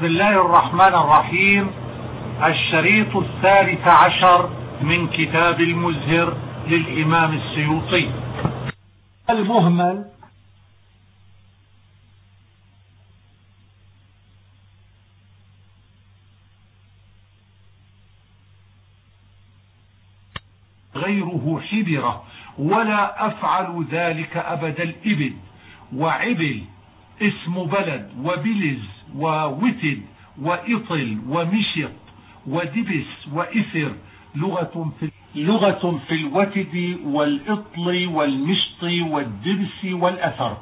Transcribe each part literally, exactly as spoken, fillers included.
بسم الله الرحمن الرحيم. الشريط الثالث عشر من كتاب المزهر للإمام السيوطي. المهمل غيره حبرة، ولا أفعل ذلك أبدا الإبل وعبل اسم بلد، وبلز ووتد وإطل ومشط ودبس وإثر لغة في لغة في الوتد والإطل والمشط والدبس والأثر.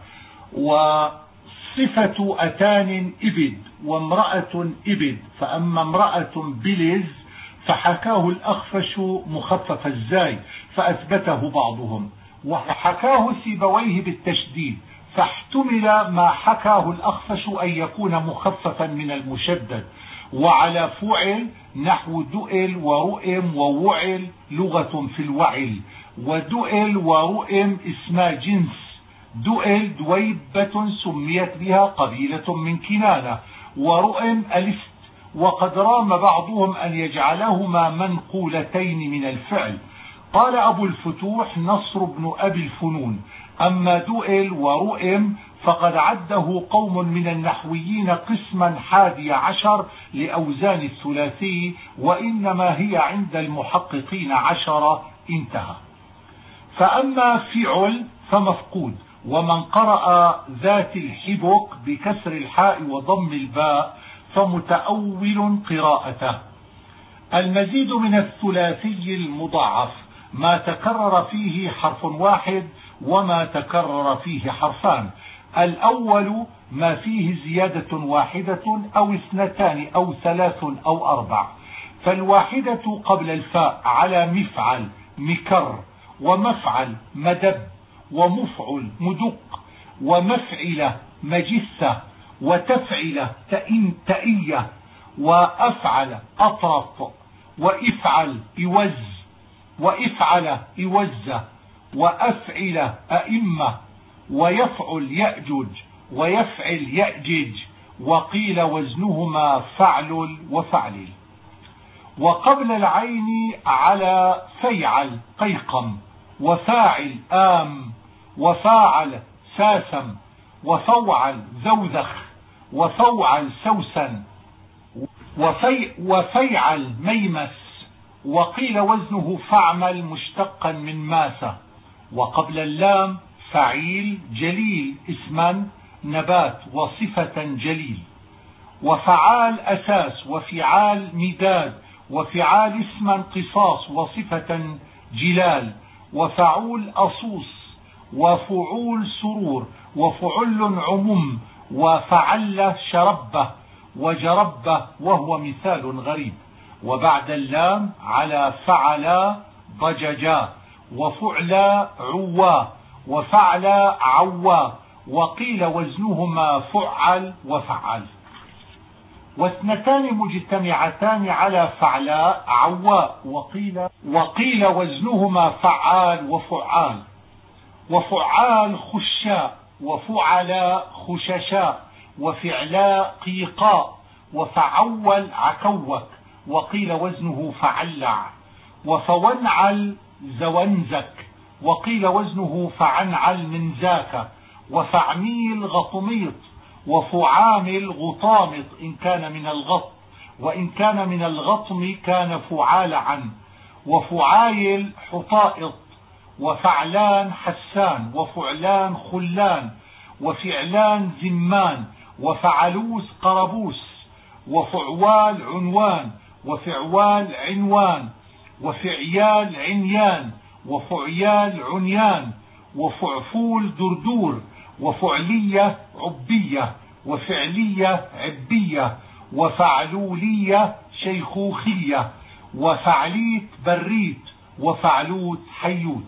وصفة أتان إبد وامرأة إبد. فأما امرأة بلز فحكاه الأخفش مخفف الزاي فأثبته بعضهم، وحكاه سيبويه بالتشديد، فاحتمل ما حكاه الأخفش أن يكون مخففا من المشدد. وعلى فعل نحو دؤل ورؤم ووعل لغة في الوعل، ودؤل ورؤم اسما جنس. دؤل دويبة سميت بها قبيلة من كنانة، ورؤم ألست، وقد رام بعضهم أن يجعلهما منقولتين من الفعل. قال أبو الفتوح نصر بن أبي الفنون: أما دؤل ورؤم فقد عده قوم من النحويين قسما حادي عشر لأوزان الثلاثي، وإنما هي عند المحققين عشرة. انتهى. فأما فعل فمفقود، ومن قرأ ذات الحبك بكسر الحاء وضم الباء فمتأول قراءته. المزيد من الثلاثي المضاعف ما تكرر فيه حرف واحد وما تكرر فيه حرفان. الأول ما فيه زيادة واحدة أو اثنتان أو ثلاث أو أربع، فالواحدة قبل الفاء على مفعل مكر، ومفعل مدب، ومفعل مدق، ومفعلة مجثة، وتفعل تئن تئية، وأفعل أطرف، وإفعل إوز، وإفعل إوزة، وأفعل أئمة، ويفعل يأجج، ويفعل يأجج، وقيل وزنهما فعل وفعل. وقبل العين على فيعل قيقم، وفاعل آم، وفاعل ساسم، وفوعل ذوذخ، وفوعل سوسن، وفي وفيعل ميمس، وقيل وزنه فعمل مشتقا من ماسة. وقبل اللام فعيل جليل اسما نبات وصفة جليل. وفعال أساس، وفعال مداد، وفعال اسما قصاص وصفة جلال. وفعول أصوص، وفعول سرور، وفعل عموم، وفعل شربة وجربة وهو مثال غريب. وبعد اللام على فعل ضججا، وفعل عوا، وفعل عوا، وقيل وزنهما فعل وفعل. واثنتان مجتمعتان على فعلاء عواء، وقيل, وقيل وزنهما فعال وفعال. وفعال خشاء، وفعل خششاء، وفعلاء قيقاء، وفعول عكوك، وقيل وزنه فعلع. وفونعل زونزك، وقيل وزنه فعنعل من ذاك. وفعميل غطميط، وفعامل غطامط إن كان من الغط، وإن كان من الغطم كان فعال عن. وفعايل حطائط، وفعلان حسان، وفعلان خلان، وفعلان زمان، وفعلوس قربوس، وفعوال عنوان، وفعوال عنوان، وفعيال عنيان، وفعيال عنيان، وفعفول دردور، وفعلية عبية، وفعلية عبية، وفعلولية شيخوخية، وفعليت بريت، وفعلوت حيوت.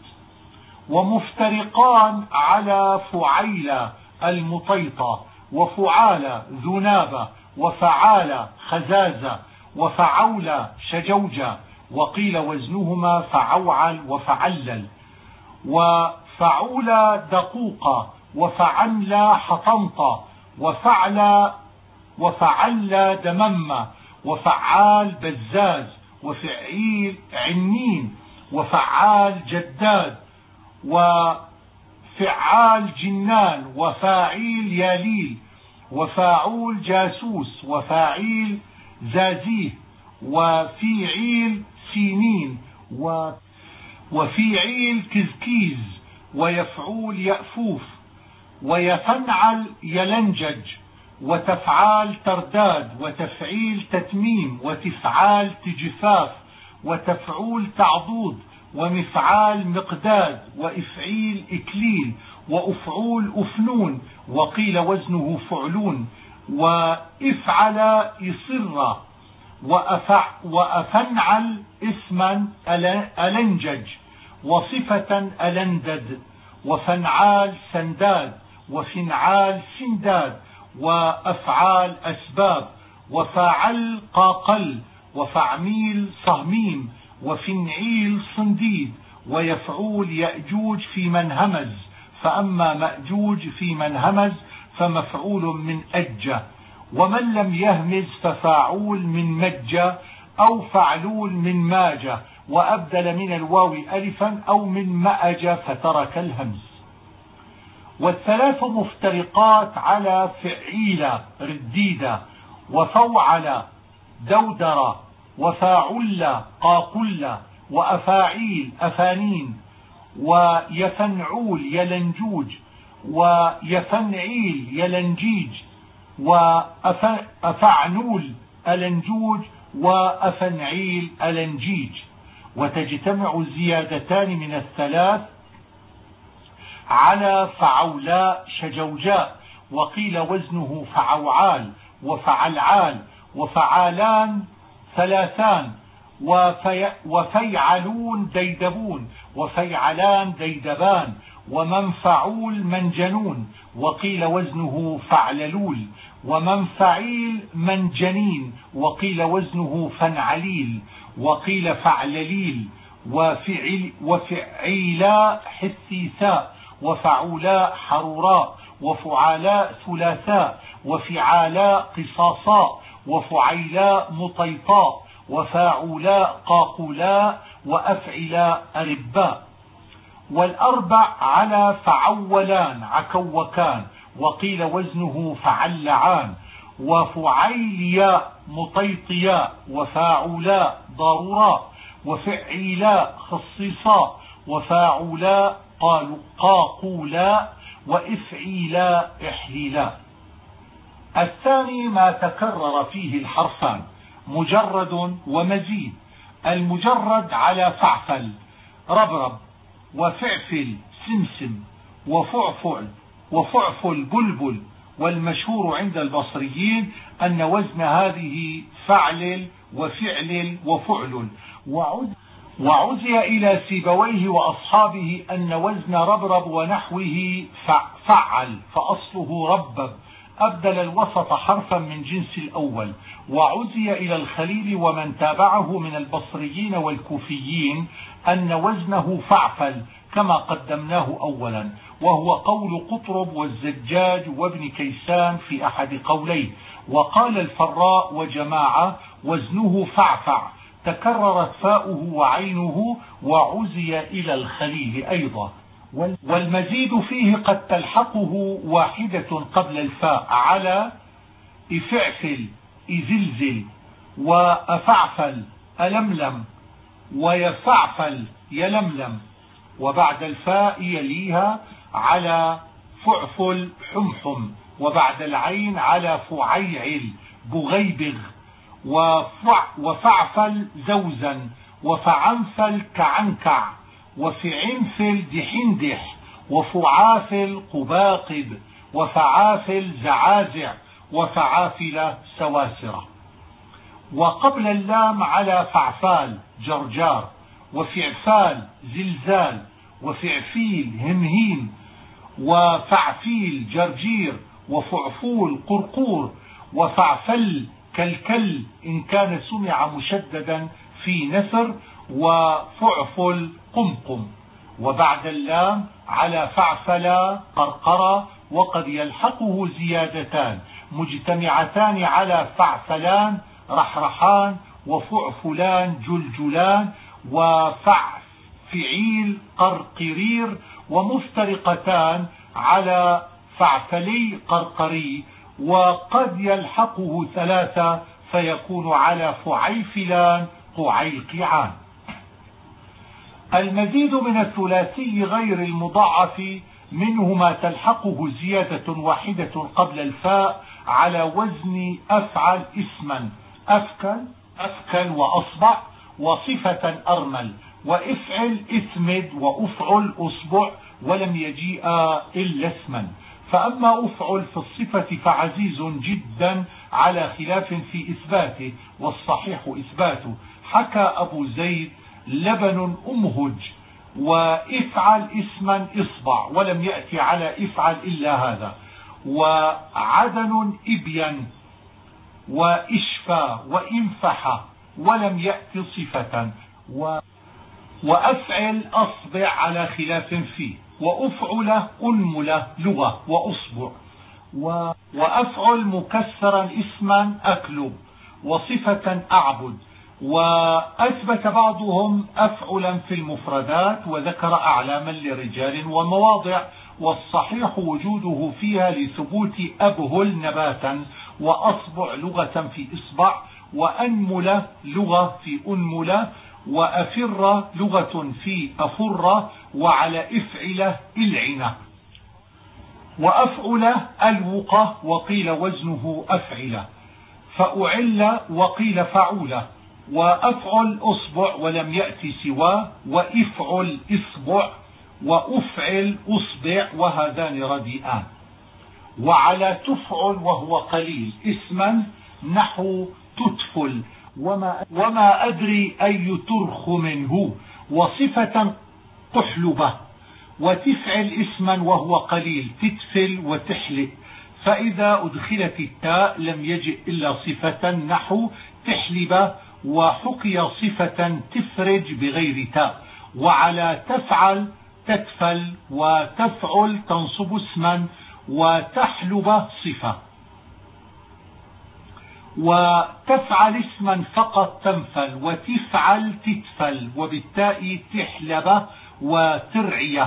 ومفترقان على فعيلة المطيطة، وفعالة ذنابة، وفعالة خزازة، وفعولة شجوجة، وقيل وزنهما فعوعل وفعلل. وفعولة دقوقة، وفعملة حطنطة، وفعل وفعل دمم، وفعال بزاز، وفعيل عنين، وفعال جداد، وفعال جنان، وفاعيل ياليل، وفاعول جاسوس، وفاعيل زازيه، وفيعيل سينين، وفيعيل كزكيز، ويفعول يأفوف، ويفنعل يلنجج، وتفعال ترداد، وتفعيل تتميم، وتفعال تجفاف، وتفعول تعضود، ومفعال مقداد، وإفعيل إكليل، وأفعول أفنون، وقيل وزنه فعلون، وإفعل إصر، وأفع وأفنعل اسما ألنجج، وصفة ألندد، وفنعال سنداد، وفنعال سنداد، وأفعال أسباب، وفاعل قاقل، وفعميل صهميم، وفنعيل صنديد، ويفعول يأجوج في من همز، فأما مأجوج في من همز فمفعول من أجة، ومن لم يهمز ففاعول من مجة، أو فعلول من ماجة، وأبدل من الواو ألفا، أو من مأجة فترك الهمز. والثلاث مفترقات على فعيل رديدة، وفوعل دودر، وفاعل قاقل، وأفاعيل أفانين، ويفنعول يلنجوج، ويفنعيل يلنجيج، وأفعنول ألنجوج، وأفنعيل ألنجيج. وتجتمع الزيادتان من الثلاث على فعولاء شجوجاء، وقيل وزنه فعوعال، وفعلعال، وفعالان ثلاثان، وفي وفيعلون ديدبون، وفيعلان ديدبان، ومنفعول منجنون، وقيل وزنه فعللول، ومنفعيل منجنين، وقيل وزنه فنعليل، وقيل فعلليل، وفعل وفعيلا حثيثاء، وفعولاء حروراء، وفعالاء ثلاثاء، وفعالاء قصاصاء، وفعيلاء مطيطاء، وفاعولاء قاقولاء، وأفعلاء أرباء. والأربع على فعولان عكوكان، وقيل وزنه فعلعان، وفعيلياء مطيطياء، وفاعولاء ضاروراء، وفعيلاء خصيصاء، وفاعولاء قاقولاء، وإفعيلاء إحليلاء. الثاني ما تكرر فيه الحرفان مجرد ومزيد. المجرد على فعفل ربرب، وفعفل سمسم، وفعفل وفعفل بلبل. والمشهور عند البصريين أن وزن هذه فعلل وفعلل وفعل. وعزي إلى سيبويه وأصحابه أن وزن ربرب ونحوه فعل، فأصله ربب، أبدل الوسط حرفا من جنس الأول. وعزي إلى الخليل ومن تابعه من البصريين والكوفيين أن وزنه فعفل كما قدمناه أولا، وهو قول قطرب والزجاج وابن كيسان في أحد قوليه. وقال الفراء وجماعة وزنه فعفع، تكررت فاؤه وعينه، وعزي إلى الخليل أيضا. والمزيد فيه قد تلحقه واحدة قبل الفاء على إفعفل إزلزل، وأفعفل ألملم، ويفعفل يلملم، وبعد الفاء يليها على فعفل حمحم، وبعد العين على فعيعل بغيبغ، وفع وفعفل زوزا، وفعنفل كعنكع، وفعنفل دحندح، وفعافل قباقب، وفعافل زعازع، وفعافل سواسرة. وقبل اللام على فعفال جرجار، وفعفال زلزال، وفعفيل همهيم، وفعفيل جرجير، وفعفول قرقور، وفعفل كالكل إن كان سمع مشددا في نثر، وفعفل قمقم. وبعد اللام على فعفل قرقرة، وقد يلحقه زيادتان مجتمعتان على فعفلان رحرحان وفعفلان جلجلان وفعفعيل قرقرير، ومفترقتان على فعفلي قرقري، وقد يلحقه ثلاثة فيكون على فعيفلان قعيقعان. المزيد من الثلاثي غير المضاعف منه ما تلحقه زيادة واحدة قبل الفاء على وزن أفعل اسما أفكل أفكل وأصبع وصفة أرمل، وإفعل إثمد وأفعل أصبع، ولم يجيء إلا اسما. فأما أفعل في الصفة فعزيز جدا على خلاف في إثباته، والصحيح إثباته. حكى أبو زيد لبن أمهج، وإفعل اسما إصبع، ولم يأتي على إفعل إلا هذا. وعدن إبين وإشفى وإنفح، ولم يأتي صفة. و وأفعل أصبع على خلاف فيه. وأفعل أنمل لغة وأصبع. و وأفعل مكسرا اسما أكلب، وصفة أعبد. وأثبت بعضهم أفعلا في المفردات وذكر أعلاما لرجال ومواضع، والصحيح وجوده فيها لثبوت أبهل نباتا، وأصبع لغة في إصبع، وأنمل لغة في أنمل، وأفر لغة في أفر، وعلى إفعل إلعنة. وأفعل الوقة، وقيل وزنه أفعل. فأعل وقيل فعول. وأفعل أصبع ولم يأتي سواه. وإفعل إصبع وأفعل أصبع، وهذان رديئان. وعلى تفعل وهو قليل اسما نحو تتفل، وما, وما أدري أي ترخ منه، وصفة قحلبة. وتفعل اسما وهو قليل تتفل وتحلئ، فإذا أدخلت التاء لم يجئ إلا صفة نحو تحلب، وحكي صفة تفرج بغير تاء. وعلى تفعل تتفل وتفعل تنصب اسما، وتحلب صفة. وتفعل اسما فقط تنفل، وتفعل تتفل، وبالتاء تحلب وترعية.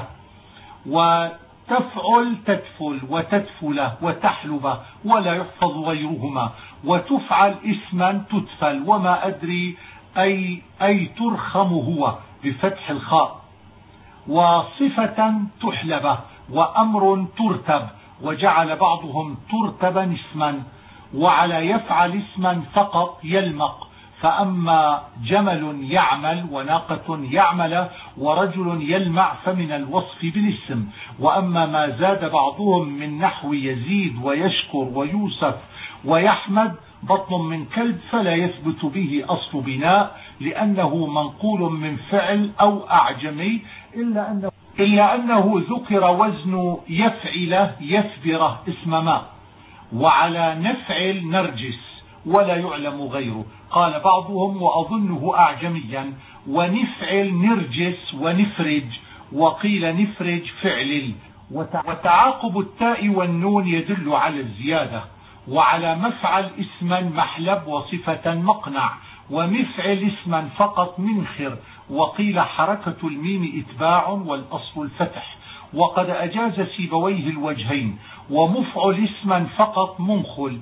وتفعل تدفل وتدفل وتحلب، ولا يحفظ غيرهما. وتفعل اسما تدفل، وما أدري أي, أي ترخم هو بفتح الخاء. وصفة تحلب، وأمر ترتب، وجعل بعضهم ترتبا اسما. وعلى يفعل اسما فقط يلمق، فأما جمل يعمل وناقة يعمل ورجل يلمع فمن الوصف بالاسم. وأما ما زاد بعضهم من نحو يزيد ويشكر ويوسف ويحمد بطن من كلب فلا يثبت به أصل بناء، لأنه منقول من فعل أو أعجمي، إلا أنه, إلا أنه ذكر وزن يفعل يثبره اسم ما. وعلى نفعل نرجس ولا يعلم غيره. قال بعضهم وأظنه أعجميا، ونفعل نرجس ونفرج، وقيل نفرج فعل. وتعاقب التاء والنون يدل على الزيادة. وعلى مفعل اسما محلب، وصفة مقنع. ومفعل اسما فقط منخر، وقيل حركة الميم إتباع والأصل الفتح، وقد أجاز سيبويه الوجهين. ومفعل اسما فقط منخل،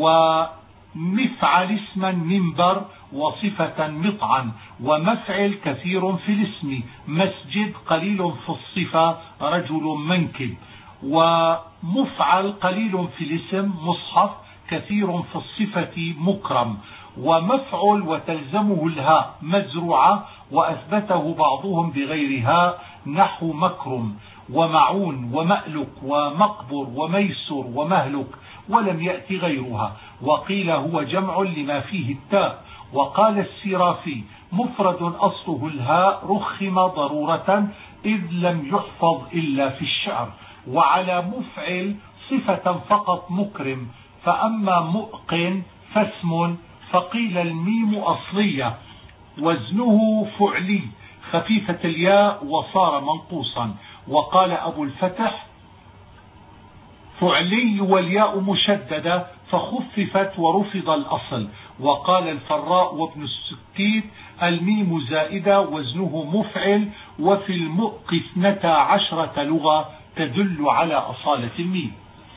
ومفعل اسما منبر، وصفة مطعن. ومفعل كثير في الاسم مسجد، قليل في الصفة رجل منكب. ومفعل قليل في الاسم مصحف، كثير في الصفة مكرم. ومفعل وتلزمه الهاء مزروعة، وأثبته بعضهم بغيرها نحو مكرم ومعون ومألك ومقبر وميسر ومهلك، ولم يأتي غيرها. وقيل هو جمع لما فيه التاء. وقال السرافي مفرد أصله الهاء رخم ضرورة إذ لم يحفظ إلا في الشعر. وعلى مفعل صفة فقط مكرم. فأما مؤقن فاسم، فقيل الميم أصلية وزنه فعلي خفيفة الياء وصار منقوصا. وقال أبو الفتح فعلي والياء مشددة فخففت ورفض الأصل. وقال الفراء وابن السكيت الميم زائدة وزنه مفعل، وفي المؤق اثنتا عشرة لغة تدل على أصالة الميم.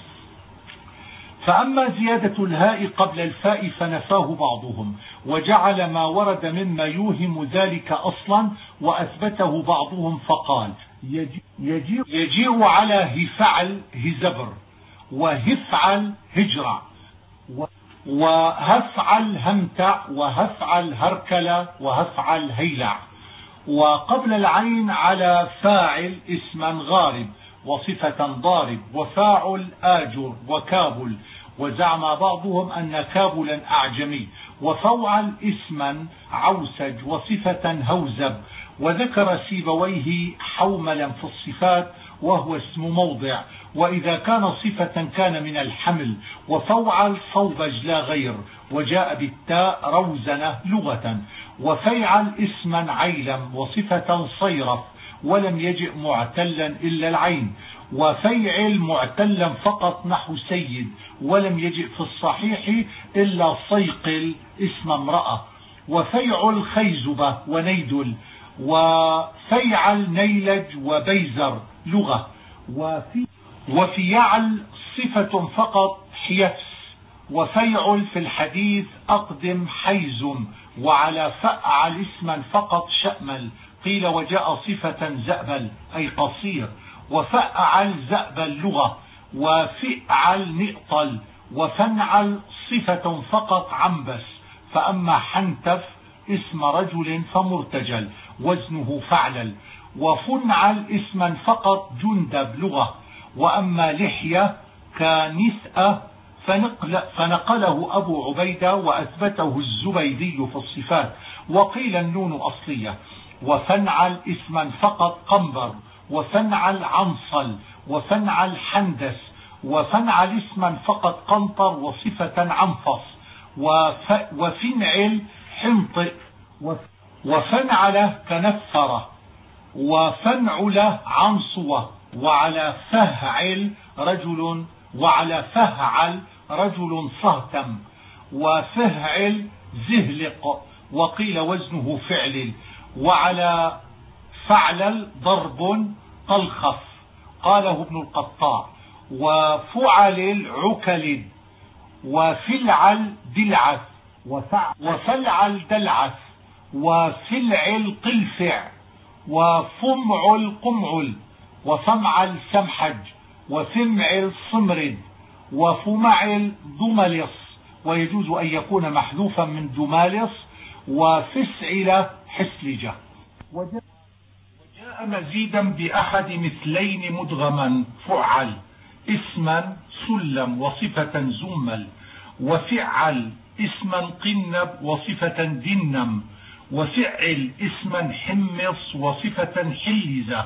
فأما زيادة الهاء قبل الفاء فنفاه بعضهم، وجعل ما ورد مما يوهم ذلك أصلا، وأثبته بعضهم فقال يجيء, يجيء على هفعل هزبر، وهفعل هجرع، وهفعل همتع، وهفعل هركلة، وهفعل هيلع. وقبل العين على فاعل اسما غارب وصفة ضارب، وفاعل آجر وكابل، وزعم بعضهم أن كابلا أعجمي، وفوعل اسما عوسج وصفة هوزب. وذكر سيبويه حوملا في الصفات وهو اسم موضع، وإذا كان صفة كان من الحمل. وفوعل صوبج لا غير، وجاء بالتاء روزنة لغة. وفيعل اسما عيلم وصفة صيرف، ولم يجئ معتلا إلا العين. وفيعل معتلا فقط نحو سيد، ولم يجئ في الصحيح إلا صيقل اسم امرأة. وفيعل خيزبة ونيدل، وفيعل نيلج وبيزر لغة. وفي وفيعل صفة فقط حيفس. وفيعل في الحديث أقدم حيزم، وعلى فأعل اسما فقط شأمل، قيل وجاء صفة زأبل أي قصير. وفأعل زأبل لغة. وفئعل نئطل. وفنعل صفة فقط عنبس. فأما حنتف اسم رجل فمرتجل وزنه فعلل. وفنعل اسما فقط جندب لغة. وأما لحية كنسأة فنقل فنقله أبو عبيدة وأثبته الزبيدي في الصفات، وقيل النون أصلية. وفنعل اسما فقط قنبر. وفنعل عنصل. وفنعل حندس. وفنعل اسما فقط قنطر وصفة عنفص. وف وفنعل حنطئ. وفنعل كنفرة. وفنعل عنصوة. وعلى فهعل رجل وعلى فهعل رجل صهتم. وفهعل زهلق، وقيل وزنه فعل. وعلى فعلل ضرب طلخف، قاله ابن القطاع. وفعل عكل. وفلعل دلعث. وفلعل دلعث. وفلعل قلفع. وفمعل قمعل. وفمعل سمحج. وفمعل صمرد. وفمعل دملص، ويجوز أن يكون محذوفا من دمالص. وفسعل حسلجة. وجاء مزيدا بأحد مثلين مدغما فعل اسما سلم وصفة زمل. وفعل اسما قنب وصفة دنم. وفعل اسما حمص وصفة حلزة.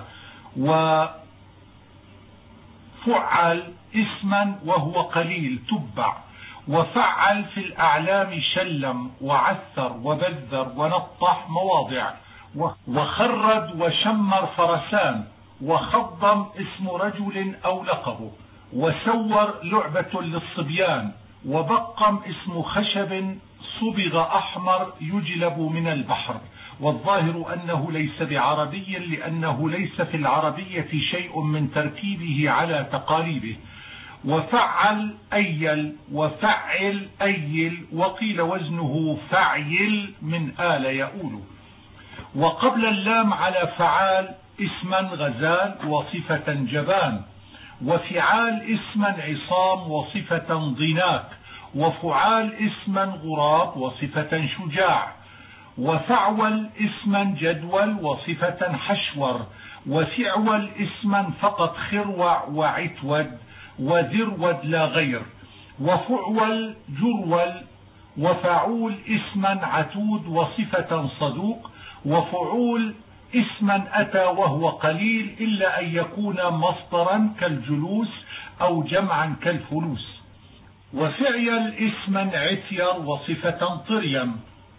وفعل اسما وهو قليل تبع. وفعل في الأعلام شلم وعثر وبذر ونطح مواضع. وخرد وشمر فرسان. وخضم اسم رجل أو لقبه. وسور لعبة للصبيان. وبقم اسم خشب صبغ أحمر يجلب من البحر. والظاهر أنه ليس بعربي، لأنه ليس في العربية شيء من تركيبه على تقاريبه. وفعل أيل. وفعل أيل، وقيل وزنه فعيل من آل يؤول. وقبل اللام على فعال اسما غزال وصفة جبان. وفعال اسما عصام وصفة ضناك. وفعال اسما غراب وصفة شجاع. وفعول اسما جدول وصفة حشور. وفعول اسما فقط خروع وعتود وذرود لا غير. وفعول جرول. وفعول اسما عتود وصفة صدوق. وفعول اسما أتى وهو قليل إلا أن يكون مصدرا كالجلوس أو جمعا كالفلوس. وفعيل اسما عثير وصفة طريم.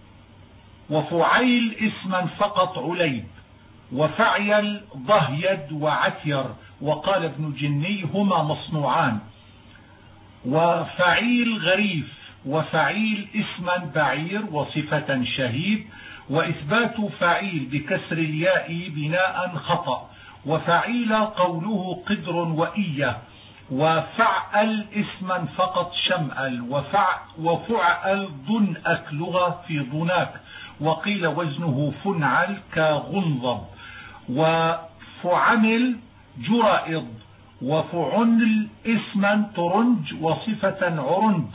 وفعيل اسما فقط عليب. وفعيل ضهيد وعثير، وقال ابن جني هما مصنوعان. وفعيل غريف، وفعيل اسما بعير وصفة شهيد، وإثبات فعيل بكسر الياء بناء خطأ، وفعيل قوله قدر وإية، وفعل اسما فقط شمأل، وفع وفعل ضنأك لغة في ضناك، وقيل وزنه فنعل كغنضب، وفعمل جرائض، وفعنل اسما ترنج وصفة عرند،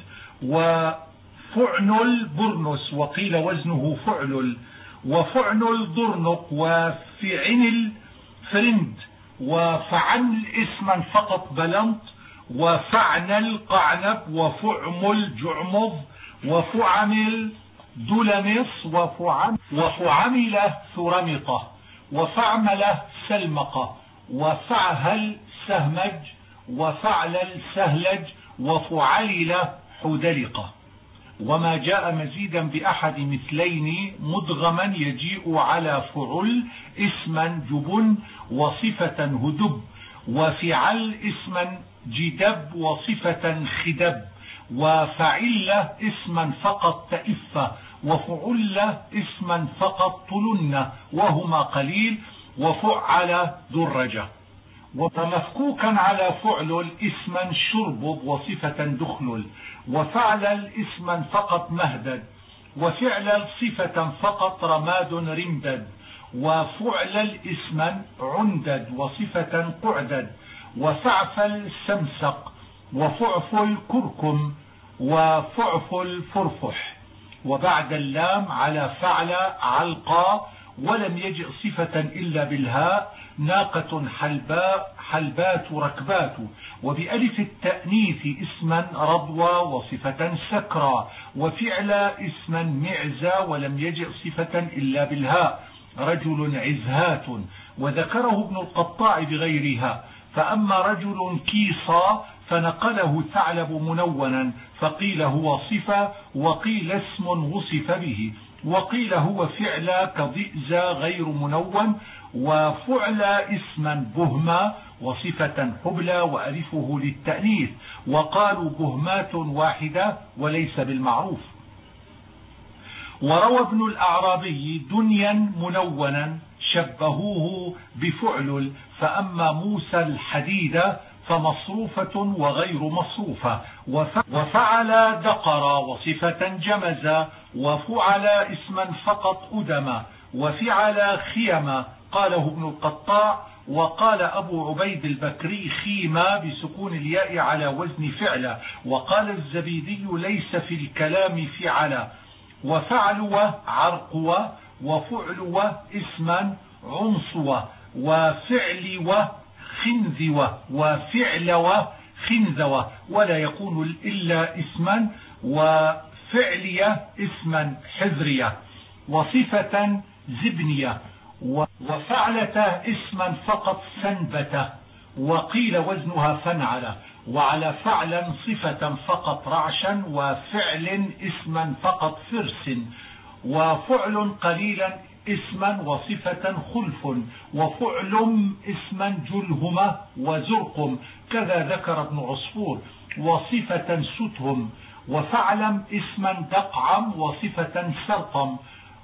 وفعنل برنس وقيل وزنه فعلل، وفعنل ضرنق، وفعنل فرند، وفعنل اسما فقط بلنط، وفعنل قعنب، وفعمل جعمض، وفعمل دلمص، وفعم وفعمله ثرمطة، وفعمله سلمقة، وفعهل سهمج، وفعلل سهلج، وفعلل حدلقة. وما جاء مزيدا بأحد مثلين مدغما يجيء على فعل اسما جبن وصفة هدب، وفعل اسما جدب وصفة خدب، وفعل اسما فقط تئفة، وفعل اسما فقط طلن وهما قليل، وفعل درجة. ومفكوكا على فعل اسما شربب وصفة دخلل، وفعل اسما فقط مهدد، وفعل صفة فقط رماد رمدد، وفعل اسما عندد وصفة قعدد، وفعفل سمسق، وفعفل كركم، وفعفل فرفح. وبعد اللام على فعل علقا، ولم يجئ صفة إلا بالهاء ناقة حلباء حلبات ركبات، وبألف التأنيث اسما رضوى وصفة سكرى، وفعل اسما معزى، ولم يجئ صفة إلا بالهاء رجل عزهات، وذكره ابن القطاع بغيرها. فأما رجل كيصا فنقله ثعلب منونا، فقيل هو صفة، وقيل اسم وصف به، وقيل هو فعل كضئز غير منون، وفعل اسما بهما وصفة حبلى وألفه للتأنيث، وقالوا بهمات واحدة وليس بالمعروف. وروى ابن الأعرابي دنيا منونا شبهوه بفعل، فأما موسى الحديد فمصروفة وغير مصروفة، وفعل دقر وصفة جمز، وفعل اسما فقط أدم، وفعل خيما قاله ابن القطاع. وقال أبو عبيد البكري خيما بسكون الياء على وزن فعل، وقال الزبيدي ليس في الكلام فعل. وفعلوة عرقوة، وفعلوة اسما عنصوة، وفعلوة خنذوة، وفعلوة خنذوة، ولا يكون إلا اسما، وفعلية اسما حذرية، وصفة زبنية، وفعلة اسما فقط سنبتة، وقيل وزنها فنعلة، وعلى فعلا صفة فقط رعشا، وفعل اسما فقط فرس، وفعل قليلا اسما وصفة خلف، وفعل اسما جلهمة وزرقم، كذا ذكر ابن عصفور، وصفة ستهم، وفعلم اسما دقعم وصفة سرقم،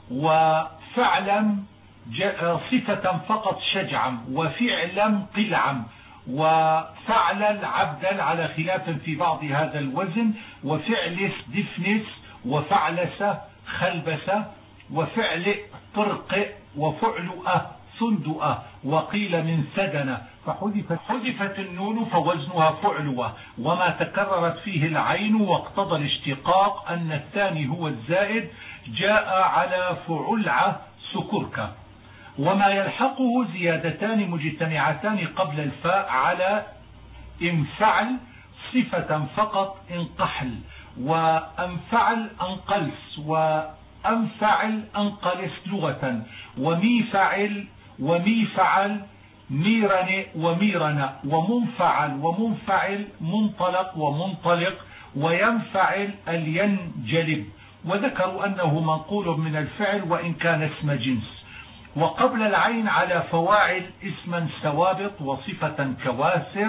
وفعلم صفة فقط شجعم، وفعلم قلعم، وفعل العبد على خلاف في بعض هذا الوزن، وفعلس دفنس، وفعلس خلبس، وفعل طرق، وفعلؤة صندؤة، وقيل من سدنة فحذفت حذفت النون فوزنها فعلوة. وما تكررت فيه العين واقتضى الاشتقاق أن الثاني هو الزائد جاء على فعلعة سكركة. وما يلحقه زيادتان مجتمعتان قبل الفاء على انفعل صفة فقط انقحل، وانفعل انقلس، وانفعل انقلس لغة، وميفعل وميفعل ميرن وميرن، ومنفعل ومنفعل منطلق ومنطلق، وينفعل الينجلب. وذكروا أنه منقول من الفعل وإن كان اسم جنس. وقبل العين على فواعل اسما سوابط وصفة كواسر،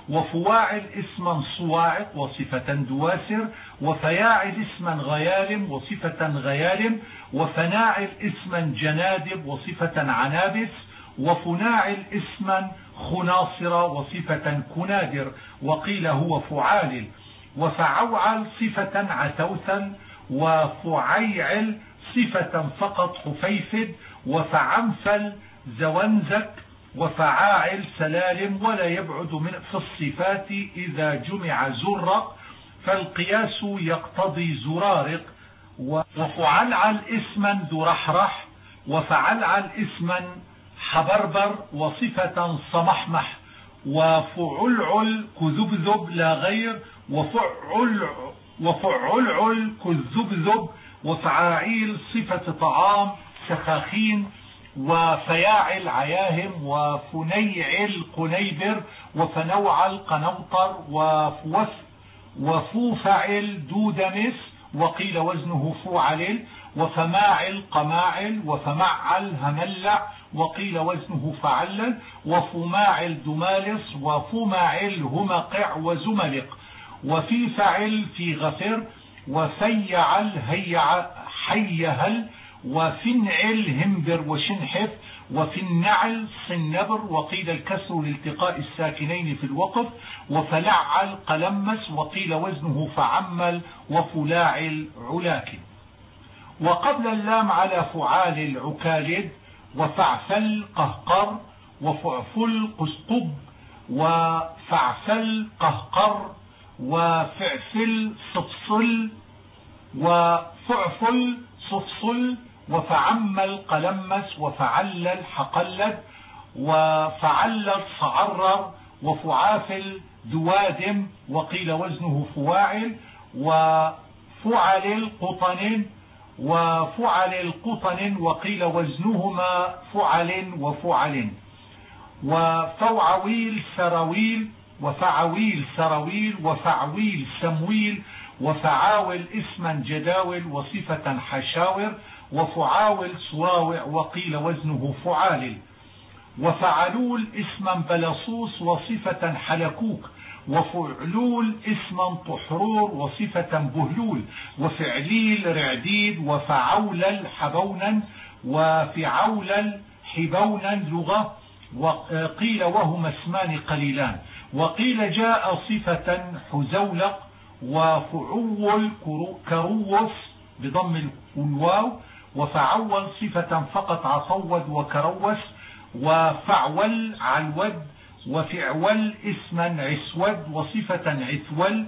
وفواعل اسما صواعق وصفة دواسر، وفياعل اسما غيالم وصفة غيالم، وفناعل اسما جنادب وصفة عنابس، وفناعل اسما خناصر وصفة كنادر، وقيل هو فعالل. وفعوعل صفة عتوثل، وفعيعل صفة فقط حفيفد، وفعنفل زونزك، وفعاعل سلالم. ولا يبعد من في الصفات إذا جمع زرق، فالقياس يقتضي زرارق. وفعلعل اسما ذرحرح، وفعلعل اسما حبربر وصفة صمحمح، وفعلعل كذبذب لا غير، وفعل وفعلعل كذبذب، وفعاعيل صفة طعام سخاخين، وفياعل عياهم، وفنيعل قنيبر، وفنوعل قنوطر، وفوف وفوفعل دودمس، وقيل وزنه فوعلل، وفماعل قماعل، وفمعل هملع، وقيل وزنه فعلل، وفماعل دمالس، وفماعل همقع وزملق، وفي فعل في غفر، وفيعل هيع حيهل، وفنعل همبر وشنحف، وفي النعل صنبر، وقيل الكسر لالتقاء الساكنين في الوقف، وفلعل قلمس، وقيل وزنه فعمل، وفلاعل علاك. وقبل اللام على فعال عكالد، وفعفل قهقر، وفعفل قسقب، وفعفل قهقر، وفعفل صفصل، وفعفل صفصل، وفعمل قلمس، وفعلل حقلد، وفعلل صعرر، وفعافل دوادم، وقيل وزنه فواعل، وفعل قطن، وفعل القطن، وقيل وزنهما فعل وفعل. وفوعويل سرويل، وفعويل سرويل، وفعويل سمويل، وفعاول اسما جداول وصفة حشاور، وفعاول صراوع، وقيل وزنه فعال. وفعلول اسما بلصوص وصفة حلكوك، وفعلول اسما طحرور وصفة بهلول، وفعليل رعديد، وفعولل حبونا، وفعولل حبونا لغة، وقيل وهما اسمان قليلان. وقيل جاء صفة حزولق، وفعول كروس بضم الواو، وفعول صفة فقط عصود وكروس، وفعول علود، وفعول اسما عسود وصفة عثول،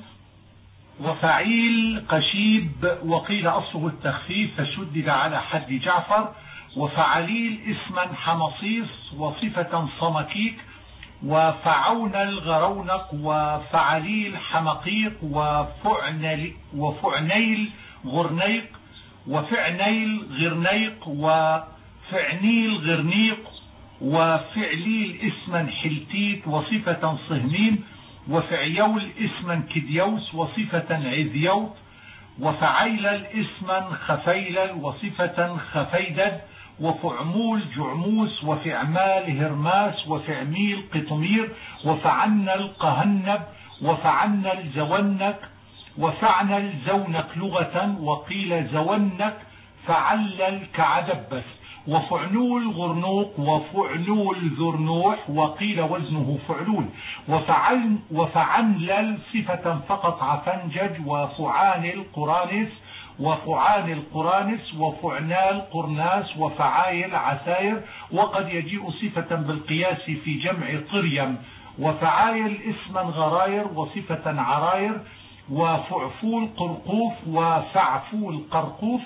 وفعيل قشيب، وقيل أصله التخفيف فشدد على حد جعفر، وفعليل اسما حمصيص وصفة صمكيك، وفعونل غرونق، وفعليل حمقيق، وفعنل وفعنيل غرنيق، وفعنيل غرنيق، وفعنيل غرنيق، وفعليل اسما حلتيت وصفة صهمين، وفعيول اسما كديوس وصفة عذيوت، وفعيلل اسما خفيلل وصفة خفيدد، وفعمول جعموس، وفعمال هرماس، وفعميل قطمير، وفعنل قهنب، وفعنل زونك، وفعنل زونك لغة، وقيل زونك فعلل كعدبس، وفعنول غرنوق، وفعنول ذرنوح، وقيل وزنه فعلول، وفعن وفعنلل صفة فقط عفنجج، وفعانل قرانس، وفعان القرانس، وفعنال قرناس، وفعايل عساير، وقد يجيء صفة بالقياس في جمع قريم، وفعايل اسما غراير وصفة عراير، وفعفول قرقوف، وفعفول قرقوف،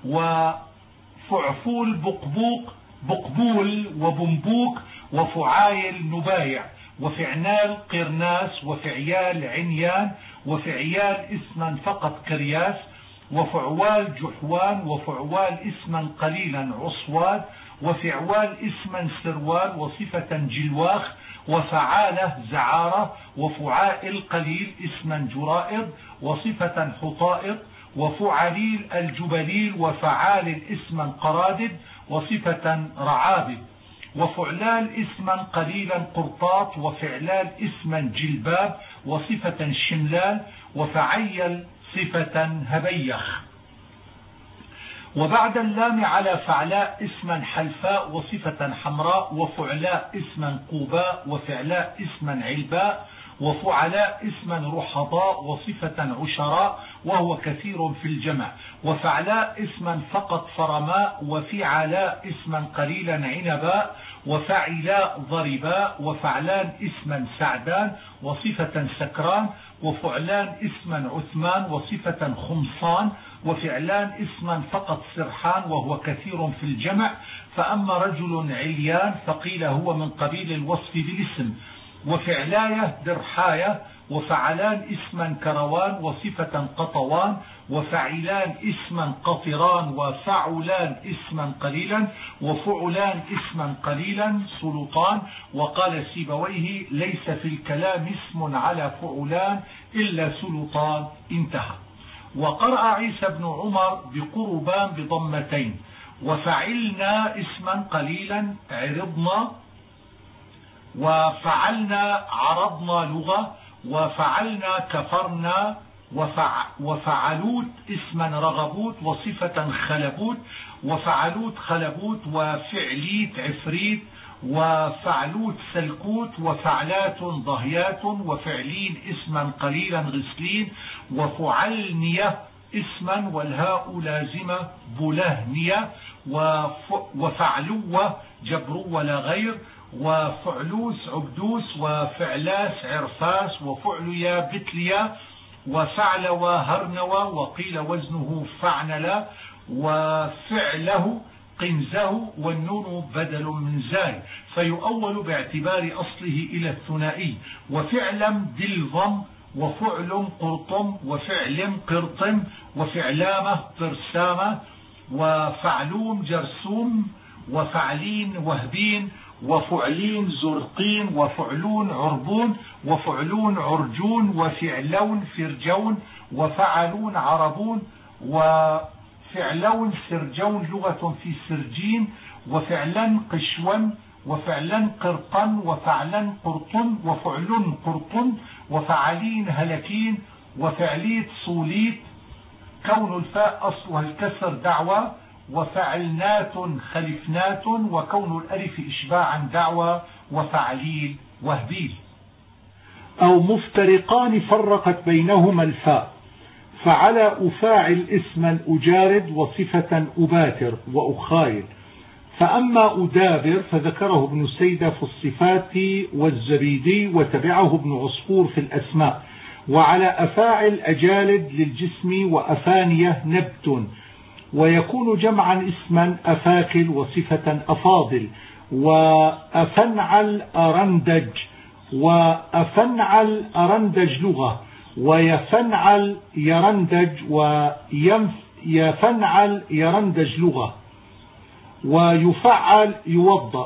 وفعفول بقبوق بقبول وبنبوك، وفعايل نبايع، وفعنال قرناس، وفعيال عنيان، وفعيال اسما فقط كرياس، وفعوال جحوان، وفعوال اسما قليلا عصواد، وفعوال اسما سروال وصفة جلواخ، وفعالة زعارة، وفعائل قليل اسما جرائض وصفة حطائط، وفعليل الجبليل، وفعال اسما قرادد وصفة رعابد، وفعلان اسما قليلا قرطاط، وفعلان اسما جلباب وصفة شملال، وفعيل صفة هبيخ. وبعد اللام على فعلاء اسما حلفاء وصفة حمراء، وفعلاء اسما قوباء، وفعلاء اسما علباء، وفعلاء اسما رحضاء وصفة عشراء وهو كثير في الجمع، وفعلاء اسما فقط فرماء، وفعلاء اسما قليلا عنباء، وفعلاء ضرباء، وفعلان اسما سعدان وصفة سكران، وفعلان اسما عثمان وصفة خمصان، وفعلان اسما فقط سرحان وهو كثير في الجمع. فأما رجل عليان فقيل هو من قبيل الوصف بالاسم. وفعلاية درحاية، وفعلان اسما كروان وصفة قطوان، وفعلان اسما قطران، وفعلان اسما قليلا، وفعلان اسما قليلا سلطان. وقال سيبويه ليس في الكلام اسم على فعلان إلا سلطان. انتهى. وقرأ عيسى بن عمر بقربان بضمتين. وفعلنا اسما قليلا عرضنا، وفعلنا عرضنا لغة، وفعلنا كفرنا، وفع وفعلوت اسما رغبوت وصفة خلبوت، وفعلوت خلبوت، وفعليت عفريت، وفعلوت سلكوت، وفعلات ضهيات، وفعلين اسما قليلا غسلين، وفعلنية اسما والهاء لازمة بلهنية، وفعلوة جبر ولا غير، وفعلوس عبدوس، وفعلاس عرفاس، وفعليا بتليا، وفعلوا هرنوا، وقيل وزنه فعنلا، وفعله قنزه، والنون بدل من زاي فيؤول باعتبار أصله إلى الثنائي. وفعلم دلظم، وفعل قرطم، وفعل قرطم، وفعلامة قرسامة، وفعلوم جرسوم، وفعلين وهبين، وفعلين زرقين، وفعلون عربون، وفعلون عرجون، وفعلون فرجون، وفعلون عربون، وفعلون سرجون لغة في سرجين، وفعلا قشون، وفعلا قرطن، وفعلا قرطن، وفعلون قرطن، وفعلين هلكين، وفعليت صوليت. كون الفاء أصلها الكسر دعوة، وفعلنات خلفنات، وكون الألف إشباعا دعوة، وفعليل وهبيل. أو مفترقان فرقت بينهما الفاء، فعلى أفاعل اسما أجارد وصفة أباتر وأخايل. فأما أدابر فذكره ابن سيدة في الصفات والزبيدي، وتبعه ابن عصفور في الأسماء. وعلى أفاعل أجالد للجسم، وأفانية نبت، ويكون جمعا اسما أفاكل وصفة أفاضل، وأفنعل أرندج، وأفنعل أرندج لغة، ويفنعل يرندج، ويفنعل يرندج لغة، ويفعل يوضأ،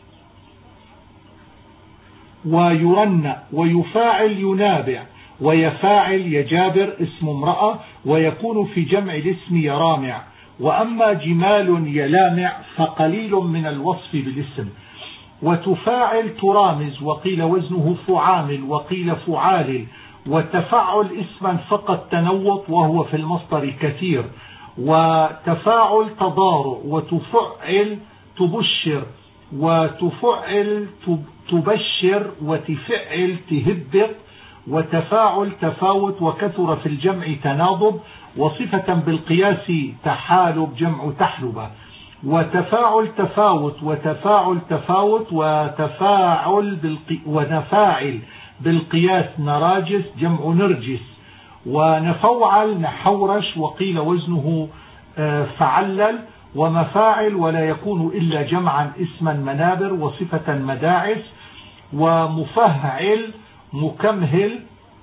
ويرن، ويفاعل ينابع، ويفاعل يجابر اسم امرأة، ويكون في جمع الاسم يرامع. وأما جمال يلامع فقليل من الوصف بالاسم. وتفاعل ترامز، وقيل وزنه فعامل، وقيل فعال. وتفعل اسما فقط تنوط، وهو في المصدر كثير. وتفاعل تضارع، وتفعل تبشر، وتفعل تبشر، وتفعل تهبط. وتفاعل تفاوت، وكثر في الجمع تناضب، وصفة بالقياس تحالب جمع تحلبة. وتفاعل تفاوت، وتفاعل تفاوت، وتفاعل بالقي... ونفاعل بالقياس نراجس جمع نرجس. ونفوعل نحورش، وقيل وزنه فعلل. ومفاعل ولا يكون إلا جمعا اسما منابر وصفة مداعس. ومفهعل مكمهل،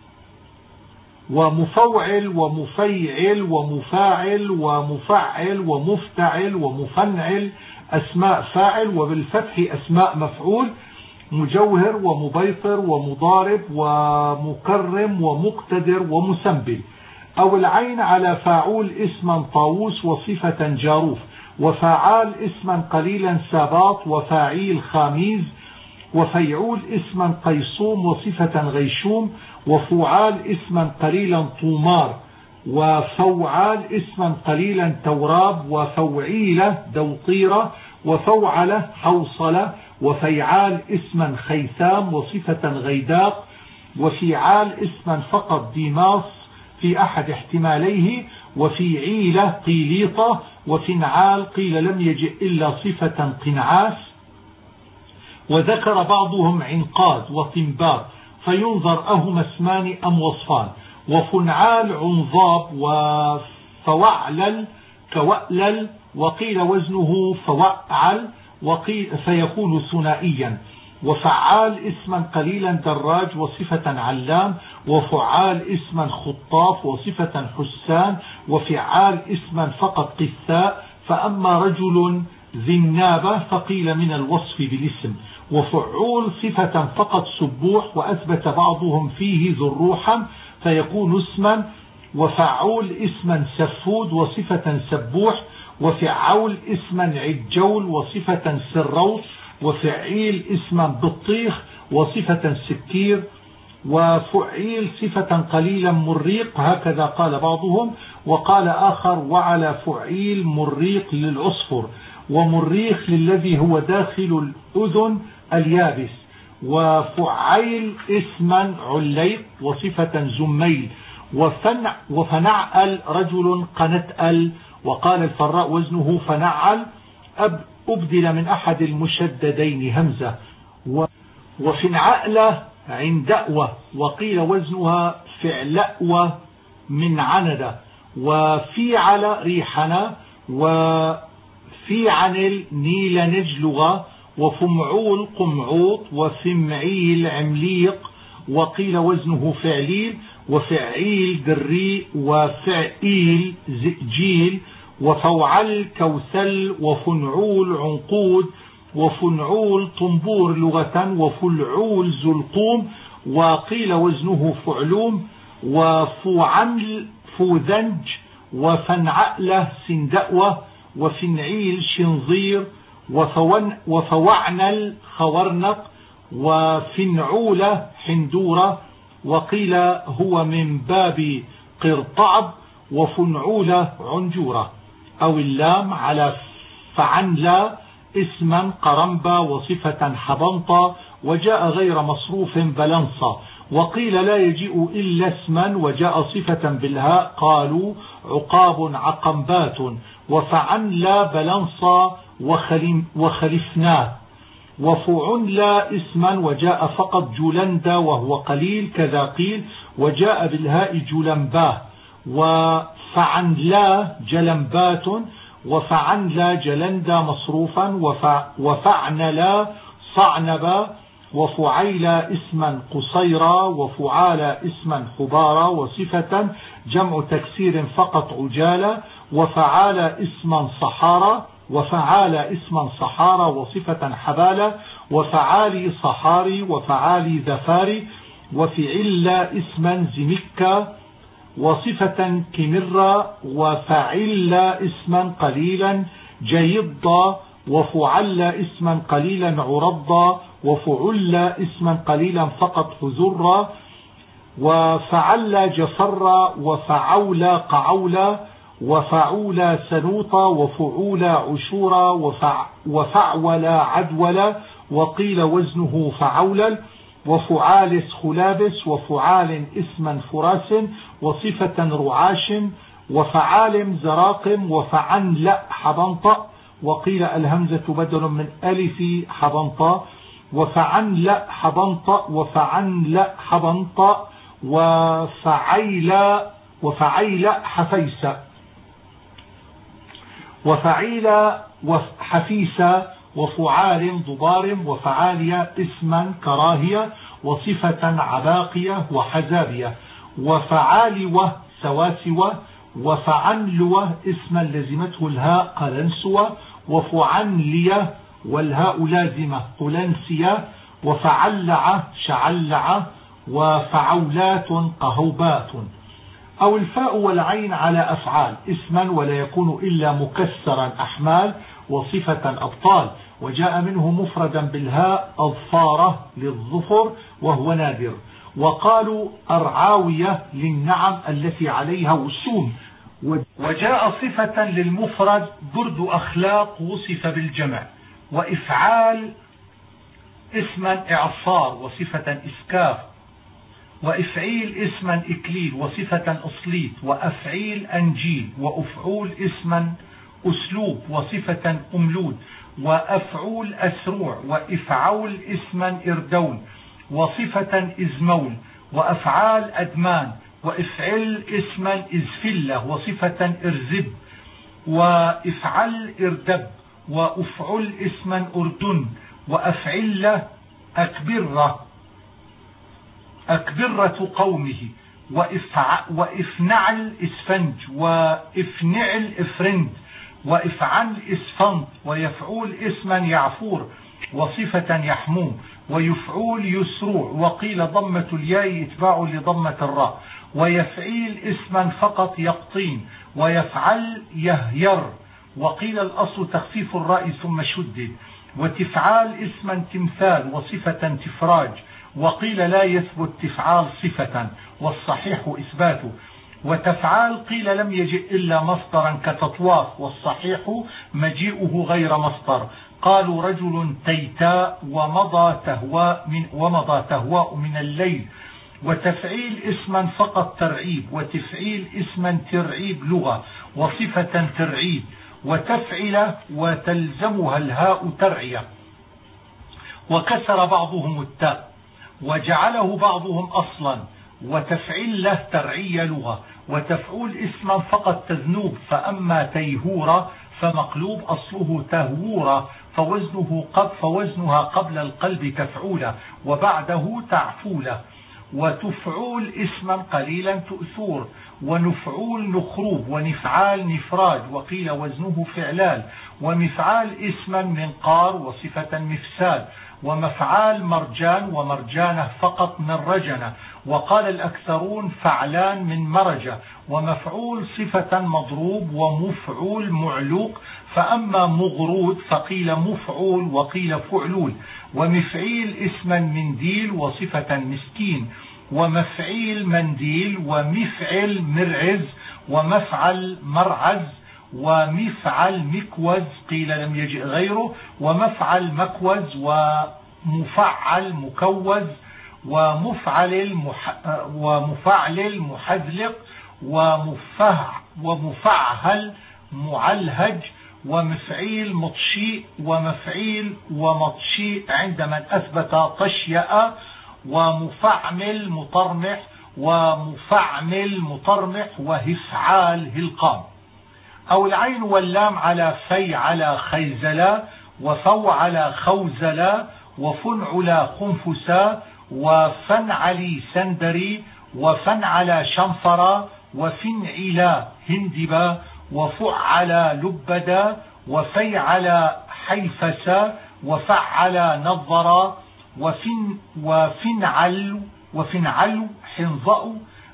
ومفوعل ومفيعل ومفاعل ومفعل ومفتعل ومفنعل أسماء فاعل، وبالفتح أسماء مفعول. مجوهر ومبيطر ومضارب ومكرم ومقتدر ومسنبل. أو العين على فاعول اسما طاووس وصفة جاروف. وفعال اسما قليلا ساباط وفاعيل خاميز، وفيعول اسما قيصوم وصفة غيشوم، وفعال اسما قليلا طومار، وفوعال اسما قليلا توراب، وفوعيلة دوطيرة، وفوعلة حوصلة، وفيعال اسما خيثام وصفة غيداق، وفيعال اسما فقط ديماص في أحد احتماليه، وفيعيلة قيليطة، وفنعال قيل لم يجئ إلا صفة قنعاس. وذكر بعضهم عنقاد وطنبار، فينظر أهما اسمان أم وصفان. وفنعال عنظاب وفوعلل كوألل، وقيل وزنه فوعل وقيل فيكون ثنائيا. وفعال اسما قليلا دراج وصفة علام، وفعال اسما خطاف وصفة حسان، وفعال اسما فقط قثاء، فأما رجل ذي النابة فقيل من الوصف بالاسم. وفعول صفة فقط سبوح، وأثبت بعضهم فيه ذروحا فيكون اسما. وفعول اسما سفود وصفة سبوح، وفعول اسما عجول وصفة سروط، وفعيل اسما بطيخ وصفة سكير، وفعيل صفة قليلا مريق، هكذا قال بعضهم. وقال آخر وعلى فعيل مريق للعصفر، ومريخ للذي هو داخل الأذن اليابس. وفعيل اسما عليق وصفة زميل، وفنع وفنعل رجل قنتأل، وقال الفراء وزنه فنعل أبدل من أحد المشددين همزة. وفنعألة عندأوة، وقيل وزنها فعلأوة من عندة. وفيعل ريحنا، وفيعنل نيل نجلغة، وفمعول قمعوط، وفمعيل عمليق، وقيل وزنه فعليل. وفعيل دري، وفعيل زئجيل، وفوعل كوثل، وفنعول عنقود، وفنعول طنبور لغة، وفلعول زلقوم، وقيل وزنه فعلوم. وفوعنل فوذنج، وفنعألة سندأوة، وفنعيل شنظير، وفوعنل خورنق، وفنعولة حندورة، وقيل هو من باب قرطعب، وفنعولة عنجورة. أو اللام على فعنلا اسما قرنبا وصفة حبنطا، وجاء غير مصروف بلنصا. وقيل لا يجيء إلا اسما وجاء صفة بالهاء، قالوا عقاب عقنبات. وفعنلا بلنصا وخلفناه. وفعنلا اسما وجاء فقط جولندا وهو قليل كذا قيل، وجاء بالهاء جولنباه. وفعنلا جلنبات، وفعنلا جلندا مصروفا. وفعنلا صعنبا. وفعيلا اسما قصيرا، وفعالا اسما خبارا وصفة جمع تكسير فقط عجالا. وفعالا اسما صحارا، وفعالا اسما صحارا وصفة حبالا. وفعالي صحاري، وفعالي ذفاري. وفعلا اسما زمكا وصفة كمرا. وفعلا اسما قليلا جيضا. وفعلا اسما قليلا عرضا. وفعلا اسما قليلا فقط حزرا. وفعلا جفرا. وفعولا قعولا. وفعولا سنوطا. وفعولا عشورا. وفع وفعولا عدولا، وقيل وزنه فعولا. وفعالس خلابس. وفعال اسما فراس وصفة رعاش. وفعالم زراقم. وفعنلأ حبنطأ، وقيل الهمزة بدل من ألف حبنطة. وفعنلأ حبنطأ. وفعنلأ حبنطأ. وفعيلا وفعيلا حفيسة. وفعيلا وحفيسة. وفعال ضبار. وفعالية اسما كراهية وصفة عباقية وحزابية. وفعالوة سواسوة. وفعنلوة اسما لزمته الهاء قلنسوة. وفعنلية والهاء لازمة قلنسية. وفعلع شعلع. وفعولات قهوبات. أو الفاء والعين على أفعال اسما ولا يكون إلا مكسرا أحمال وصفة أبطال. وجاء منه مفردا بالهاء أظفاره للظفر وهو نادر. وقالوا أرعاوية للنعم التي عليها وسوم. وجاء صفة للمفرد برد أخلاق وصف بالجمع. وإفعال اسما إعصار وصفة إسكاف. وإفعيل اسما إكليل وصفة أصليت. وأفعيل أنجيل. وأفعول اسما أسلوب وصفة أملود. وأفعول أسروع. وإفعول اسما إردول وصفة إزمول. وأفعال أدمان. وإفعل اسما إزفلة وصفة إرزب. وإفعل إردب. وأفعل اسما أردن. وأفعل أكبرة أكبرة قومه. وإفع وإفنعل إسفنج. وإفنعل إفرند. وإفعل إسفنط. ويفعول اسما يعفور وصفة يحموم. ويفعول يسروع. وقيل ضمة الياء اتباع لضمة الراء. ويفعيل اسما فقط يقطين. ويفعل يهير. وقيل الأصل تخفيف الراء ثم شدد. وتفعال اسما تمثال وصفة تفراج. وقيل لا يثبت تفعال صفة والصحيح إثباته. وتفعال قيل لم يجئ إلا مصدرا كتطواف والصحيح مجيئه غير مصدر. قالوا رجل تيتاء ومضى تهواء من, ومضى تهواء من الليل. وتفعيل اسما فقط ترعيب. وتفعيل اسما ترعيب لغة وصفة ترعيب. وتفعل وتلزمها الهاء ترعية. وكسر بعضهم التاء وجعله بعضهم أصلا. وتفعل له ترعية لغة. وتفعول اسما فقط تذنوب. فأما تيهورة فمقلوب أصله تهورة فوزنه قب فوزنها قبل القلب تفعولة وبعده تعفولة. وتفعول اسما قليلا تؤثور. ونفعول نخروب. ونفعال نفراج. وقيل وزنه فعلال. ومفعال اسما منقار وصفة مفساد. ومفعال مرجان ومرجانة فقط من رجنة. وقال الأكثرون فعلان من مرجة. ومفعول صفة مضروب. ومفعول معلوق. فأما مغرود فقيل مفعول وقيل فعلول. ومفعيل اسما منديل وصفة مسكين. ومفعيل منديل. ومفعل مرعز. ومفعل مرعز. ومفعل مكوز قيل لم يجئ غيره. ومفعل مكوز. ومفعل مكوز. ومفعل المح... ومفعل محذلق. ومفه... ومفعهل معلهج. ومفعيل مطشيء. ومفعيل ومطشيء عند من أثبت طشيئة. ومفعمل مطرمح. ومفعمل مطرمح. وهفعال هلقام. أو العين واللام على في على خيزلا. وفو على خوزلا. وفنعلا خنفسا. وفنعلي سندري. وفنعلا شنفرا. وفنعلا هندبا. وفعلا لبدا. وفيعلا حيفسا. وفعلا نظرا. وفن وفنعل وفنعل حنظأ.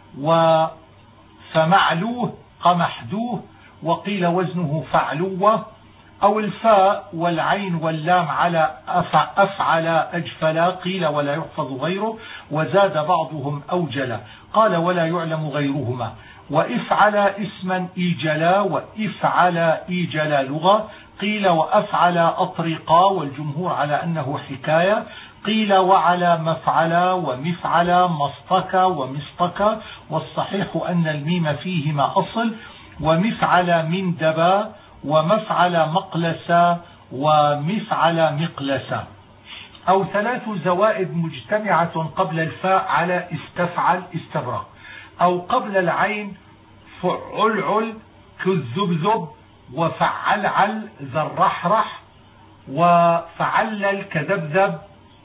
وفمعلوه قمحدوه. وقيل وزنه فعلوة. أو الفاء والعين واللام على أفعل أجفلا. قيل ولا يحفظ غيره. وزاد بعضهم أوجلا. قال ولا يعلم غيرهما. وإفعل اسما إيجلا. وإفعل إيجلا لغة. قيل وأفعل أطرقا والجمهور على أنه حكاية. قيل وعلى مفعلا ومفعلا مصطكا ومصطكا والصحيح أن الميم فيهما أصل. ومفعل مندبا. ومفعل مقلسا. ومفعل مقلسا. أو ثلاث زوائد مجتمعة قبل الفاء على استفعل استبرق. أو قبل العين فعلعل كالذبذب. وفعلعل ذرحرح. وفعلل كذبذب.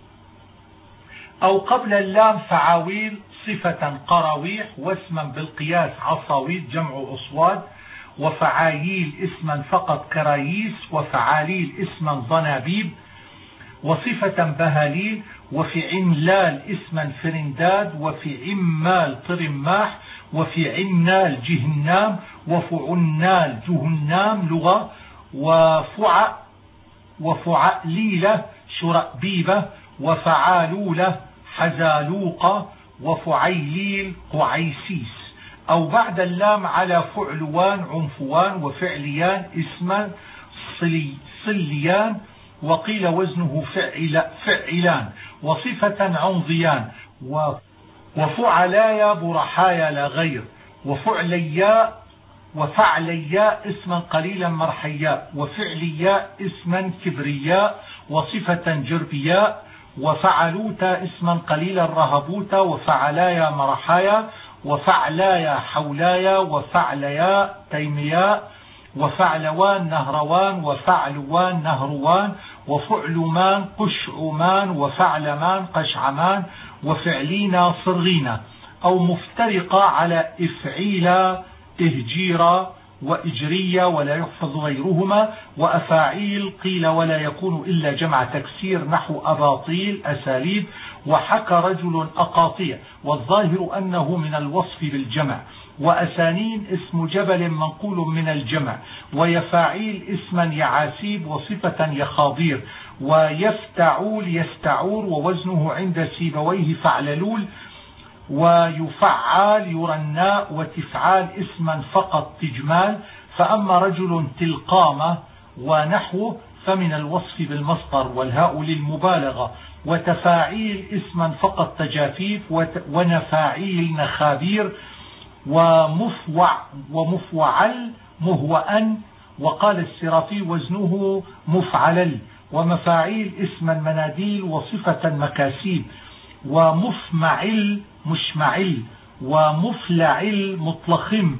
أو قبل اللام فعاويل صفة قراويح واسما بالقياس عصاويد جمع أصواد. وفعاييل اسما فقط كراييس. وفعاليل اسما ضنابيب. وصفة بهاليل. وفي عملال اسما فرنداد. وفي عمال طرماح. وفي عنال جهنام. وفعنال جهنام لغة. وفع وفعليلة شرأبيبة. وفعالولة حزالوقة. وفعيليل قعيسيس. أو بعد اللام على فعلوان عنفوان. وفعليان اسما صلي صليان. وقيل وزنه فعل فعلان. وصفة عنضيان. وفعلايا برحايا لا غير. وفعليا وفعليا اسما قليلا مرحيا. وفعليا اسما كبريا. وصفة جربيا. وفعلوتا اسما قليلا رهبوتا. وفعلايا مرحايا. وفعلايا حولايا. وفعليا تيميا. وفعلوان نهروان. وفعلوان نهروان. وفعلمان قشعمان. وفعلمان قشعمان. وفعلينا صرغينا. أو مفترقة على إفعيلا إهجيرا وإجرية ولا يحفظ غيرهما. وأفاعيل قيل ولا يكون إلا جمع تكسير نحو أباطيل أساليب. وحكى رجل أقاطيع والظاهر أنه من الوصف بالجمع. وأسانين اسم جبل منقول من الجمع. ويفاعيل اسما يعاسيب. وصفة يخاضير. ويفتعول يستعور. ووزنه عند سيبويه فعللول. ويفعال يرناء. وتفعال اسما فقط تجمال. فأما رجل تلقامة ونحوه فمن الوصف بالمصدر والهاء للمبالغة. وتفاعيل اسما فقط تجافيف. ونفاعيل نخابير. ومفوع ومفوعل مهوأن. وقال السرافي وزنه مفعلل. ومفاعيل اسما مناديل. وصفة مكاسيب. ومفمعل مشمعل. ومفلعل مطلخم.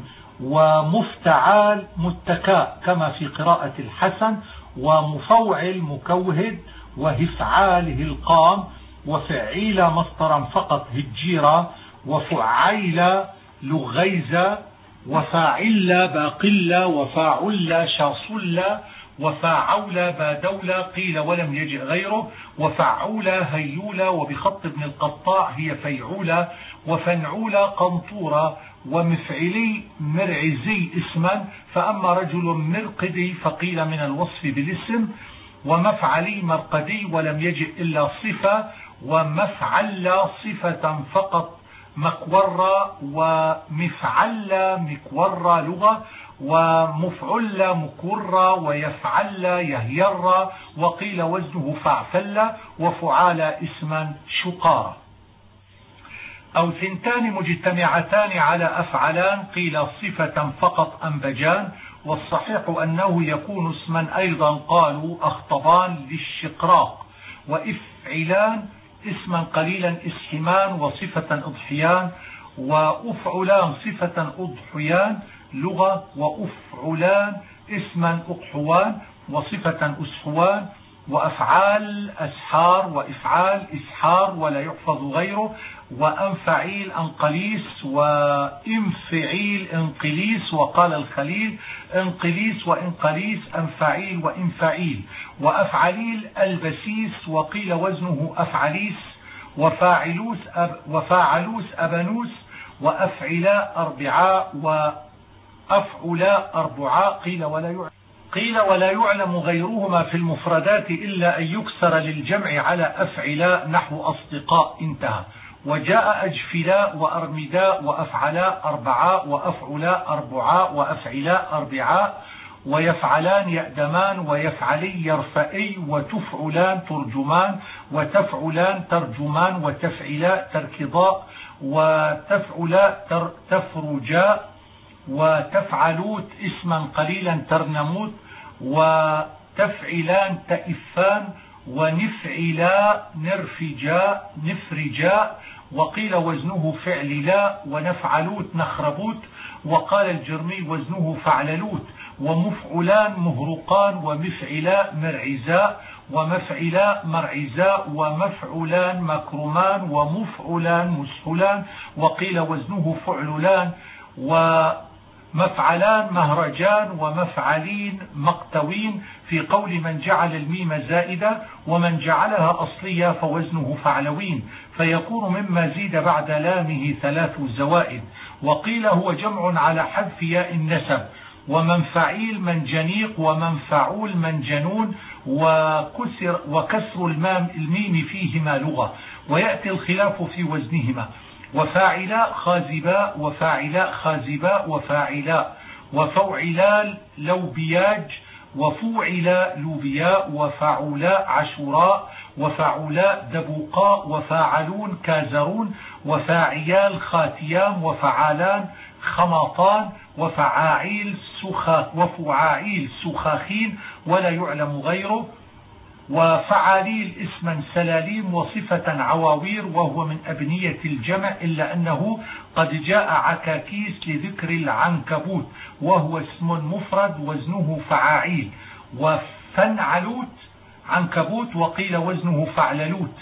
ومفتعال متكاء كما في قراءة الحسن. ومفوعل مكوهد. وهفعاله القام. وفعيل مصدرا فقط هجيرا. وفعيل لغيزة. وفاعل باقلة. وفاعل شاصل. وفاعول بادولة قيل ولم يجئ غيره. وفعولة هيولة. وبخط ابن القطاع هي فيعولة. وفنعولة قنطورة. ومفعلي مرعزي اسما. فأما رجل مرقدي فقيل من الوصف بالاسم. ومفعلي مرقدي ولم يجئ إلا صفة. ومفعل صفة فقط مكورة. ومفعل مكورة لغة. ومفعل مكورة. ويفعل يهير. وقيل وزنه فعفل. وفعال اسما شقارة. أو ثنتان مجتمعتان على أفعلان. قيل صفة فقط أنبجان. والصحيح أنه يكون اسما أيضا. قالوا أخطبان للشقراق. وإفعلان اسما قليلا اسحمان. وصفة أضحيان. وأفعلان صفة أضحيان لغة. وأفعلان اسما أقحوان. وصفة أسحوان. وأفعال أسحار. وإفعال إسحار ولا يحفظ غيره. وأنفعيل أنقليس. وإنفعيل انقليس. وقال الخليل انقليس وإنقليس أنفعيل وإنفعيل. وأفعليل البسيس. وقيل وزنه أفعليس. وفاعلوس أب وفاعلوس أبنوس. وأفعلاء أربعاء. وأفعلاء أربعاء قيل ولا يعلم قيل ولا يعلم غيرهما في المفردات إلا أن يكسر للجمع على أفعلاء نحو أصدقاء انتهى. وجاء أجفلاء وأرمداء. وأفعلاء أربعاء. وأفعلاء أربعاء. وأفعلاء أربعاء. ويفعلان يأدمان. ويفعلي يرفئي. وتفعلان ترجمان. وتفعلان ترجمان. وتفعلاء تركضاء. وتفعلاء تر تفرجاء. وتفعلوت اسما قليلا ترنموت. وتفعلان تئفان. ونفعلا نرفجاء نفرجاء. وقيل وزنه فعللا. ونفعلوت نخربوت. وقال الجرمي وزنه فعللوت. ومفعلان مهرقان. ومفعلا مرعزاء. ومفعلا مرعزاء. ومفعلان مكرمان. ومفعلان مسحلان. وقيل وزنه فعللان. و مفعلان مهرجان ومفعلين مقتوين في قول من جعل الميم زائدة، ومن جعلها أصلية فوزنه فعلوين، فيكون مما زيد بعد لامه ثلاث زوائد. وقيل هو جمع على حذف ياء النسب، ومنفعيل من جنيق ومنفعول من جنون، وكسر, وكسر المام الميم فيهما لغة، ويأتي الخلاف في وزنهما. وفاعلاء خازباء وفاعلاء خازباء وفاعلاء وفوعلال لوبياج وفوعلاء لوبياء وفعولاء عشوراء وفعولاء دبوقاء وفاعلون كازرون وفاعيال خاتيام وفعالان خماطان وفعاعيل سخا وفعاعيل سخاخين ولا يعلم غيره. وفعاليل اسما سلاليم وصفة عواوير، وهو من أبنية الجمع، إلا أنه قد جاء عكاكيس لذكر العنكبوت، وهو اسم مفرد وزنه فعاعيل. وفنعلوت عنكبوت، وقيل وزنه فعللوت.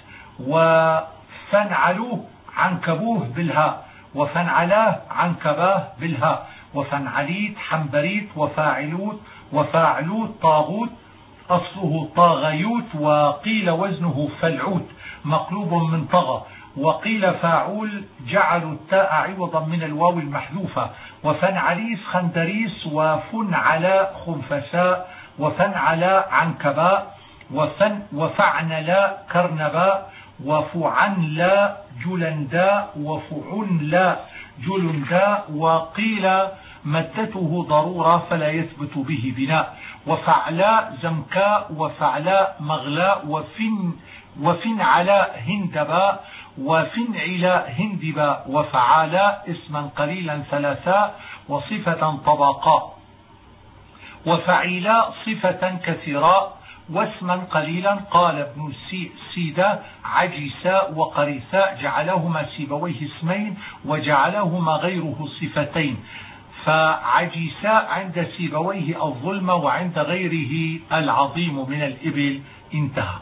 وفنعلوه عنكبوه بالهاء، وفنعلاه عنكباه بالهاء. وفنعليت حنبريت وفاعلوت وفاعلوت طاغوت، أصله طاغيوت، وقيل وزنه فلعوت مقلوب من طغى. وقيل فاعول جعلوا التاء عوضا من الواو المحذوفة. وفنعليس خندريس وفنعلاء خنفساء وفنعلاء عنكباء وفن وفعنلاء كرنباء وفعنلاء جلنداء وفعنلاء جلنداء. وقيل مدته ضرورة فلا يثبت به بناء. وفعلاء زمكاء وفعلاء مغلاء وفن وفنعلاء هندباء وفنعلاء هندباء. وفعالاء اسما قليلا ثلاثاء وصفة طبقاء. وفعيلاء صفة كثيراء واسما قليلا. قال ابن سيدة عجساء وقريساء جعلهما سيبويه اسمين وجعلهما غيره صفتين، فعجساء عند سيبويه الظلم وعند غيره العظيم من الإبل. انتهى.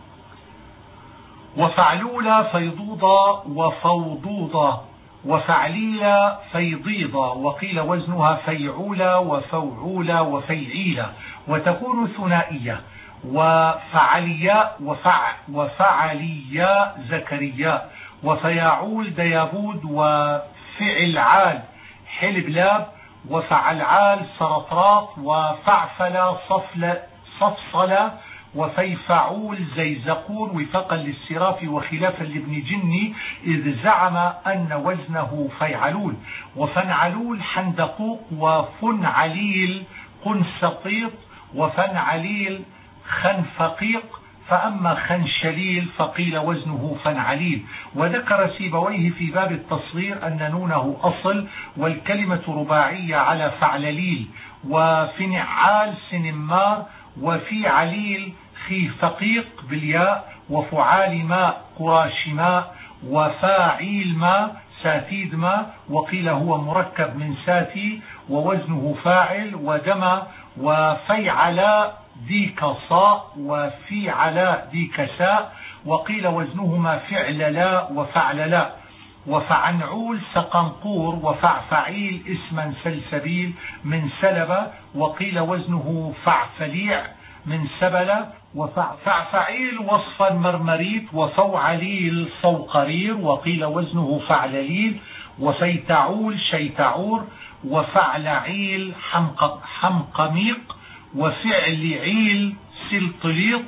وفعلولا فيضوضا وفوضوضا وفعليلا فيضيضا، وقيل وزنها فيعولا وفوعولا وفيعيلا، وتكون ثنائية. وفعلياء وفع وفعلياء زكرياء وفياعول ديابود وفعلعال حلبلاب وفعلعال سرطراط وفعفلا صفل صفصلا وفيفعول زيزقون، وفقا للسراف وخلافا لابن جني إذ زعم أن وزنه فيعلول. وفنعلول حندقوق وفنعليل قنسطيط وفنعليل خنفقيق، فأما خنشليل فقيل وزنه فنعليل. وذكر سيبويه في باب التصغير أن نونه أصل والكلمة رباعية على فعلليل. وفنعال سنمار وفي عليل خيفقيق بالياء وفعال ماء قراش ماء وفاعيل ماء ساتيد ماء، وقيل هو مركب من ساتي ووزنه فاعل ودم. وفيعلاء ديك صاء وفي علاء ديك ساء، وقيل وزنهما فعللاء وفعللاء. وفعنعول سقنقور وفعفعيل اسما سلسبيل من سلبة، وقيل وزنه فعفليع من سبلة. وفعفعيل وصفا مرمريت وفوعليل صوقرير، وقيل وزنه فعلليل. وفيتعول شيتعور وفعلعيل حمق حمقميق وفعلعيل سلطليط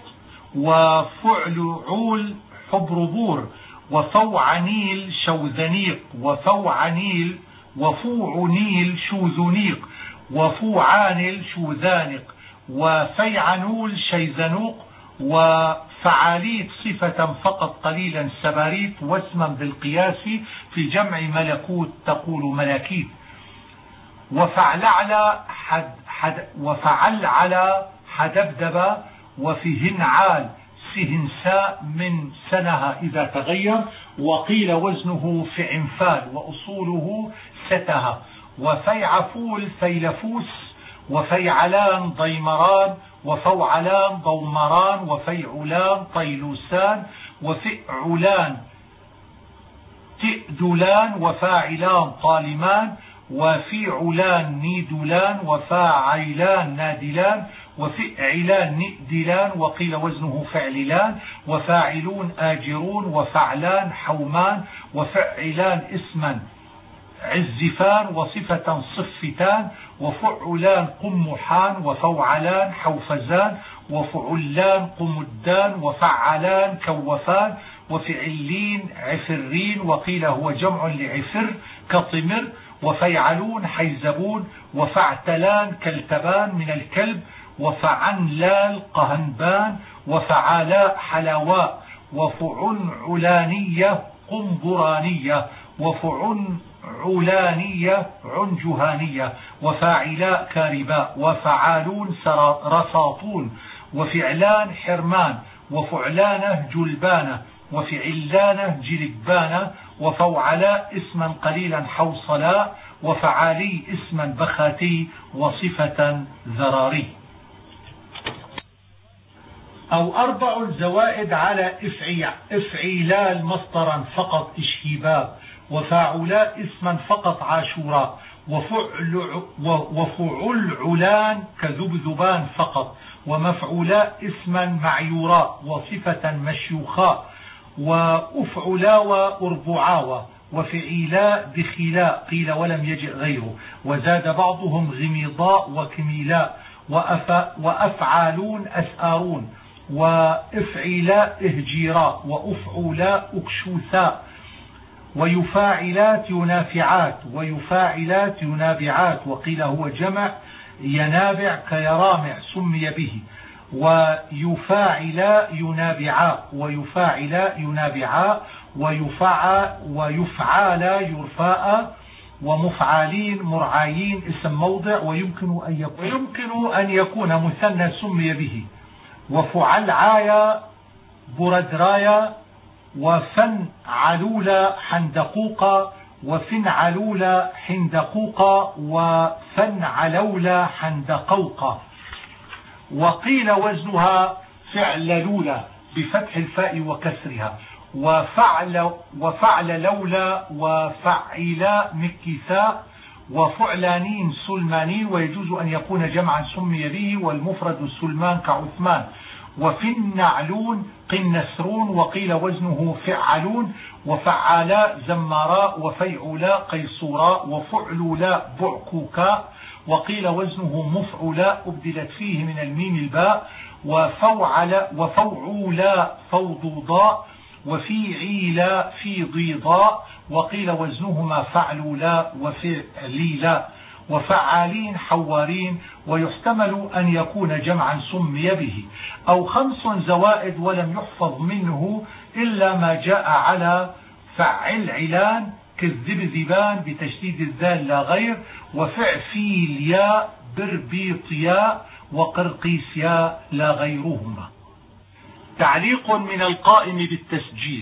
وفعلعول حبربور وفوعنيل شوذنيق وفوعنيل وفوعنيل شوذنيق وفوعانل شوذانق وفيعنول شيزنوق. وفعاليت صفة فقط قليلا سباريت واسما بالقياس في جمع ملكوت تقول ملاكيت. وفعلعل حد حد وفعلعل حدبدب وفيهنعال سهنساء من سنها إذا تغير، وقيل وزنه فعنفال وأصوله ستها. وفيعفول فيلفوس وفيعلان ضيمران وفوعلان ضومران وفيعلان طيلوسان وفعلان تئدلان وفاعلان طالمان وفيعلان نيدلان وفاعلان نادلان وفعلان نئدلان وقيل وزنه فعللان وفاعلون آجرون وفعلان حومان وفعلان اسما عزفان وصفة صفتان وفعلان قمحان وفوعلان حوفزان وفعلان قمدان وفعلان كوفان وفعلين عفرين وقيل هو جمع لعفر كطمر وفيعلون حيزبون وفعتلان كالتبان من الكلب وفعنلال قهنبان وفعالاء حلاواء وفعنعلانية قنبرانية وفعنعلانية عنجهانية وفاعلاء كارباء وفعالون رصاطون وفعلان حرمان وفعلانه جلبانه وفعلانه جلبانه وفوعلاء اسما قليلا حوصلاء وفعالي اسما بخاتي وصفة ذراري. أو أربع زوائد على إفعيلال مصدرا فقط إشهباب وفاعلاء اسما فقط عاشوراء وفعل وفعلعلان كذبذبان فقط ومفعولاء اسما معيوراء وصفة مشيوخاء وأفعلاوى أربعاوى وفعيلاء دخيلاء قيل ولم يجئ غيره وزاد بعضهم غميضاء وكميلاء وأفعالون أسآرون وإفعيلاء إهجيراء وأفعولاء أكشوثاء ويفاعلات ينافعات ويفاعلات ينابعات وقيل هو جمع ينابع كيرامع سمي به ويفاعلا ينابعاء ويفاعلا ينابعاء ويفعى ويفعالا يرفاء ومفعالين مرعايين اسم موضع ويمكن أن يكون, ويمكن أن يكون مثنى سمي به وفعلعايا بردرايا وفنعلولا حندقوقا وفنعلولا حندقوقا وفنعلولا حندقوقا وقيل وزنها فعللولا بفتح الفاء وكسرها وفعل وفعل لولا وفعلا مكثاء وفعلانين سلمانين ويجوز أن يكون جمعا سمي به والمفرد السلمان كعثمان وفنعلون قنسرون وقيل وزنه فعلون وفعالاء زماراء وفيعولاء قيصوراء وفعلولاء بعكوكاء وقيل وزنه مفعولاء أبدلت فيه من الميم الباء وفوعل وفوعولاء فوضوضاء وفيعيلاء في ضيضاء وقيل وزنهما فعلولاء وفعليلاء وفعالين حوارين ويحتمل أن يكون جمعا سمي به أو خمس زوائد ولم يحفظ منه إلا ما جاء على فعل علان كالذبذبان بتشديد الذال لا غير وفعفيلياء بربيطياء وقرقيسياء لا غيرهما. تعليق من القائم بالتسجيل: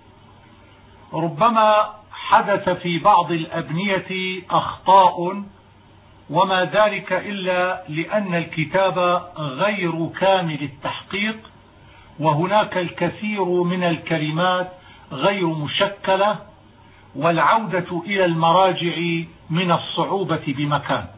ربما حدث في بعض الأبنية أخطاء وما ذلك إلا لأن الكتاب غير كامل التحقيق وهناك الكثير من الكلمات غير مشكلة والعودة إلى المراجع من الصعوبة بمكان.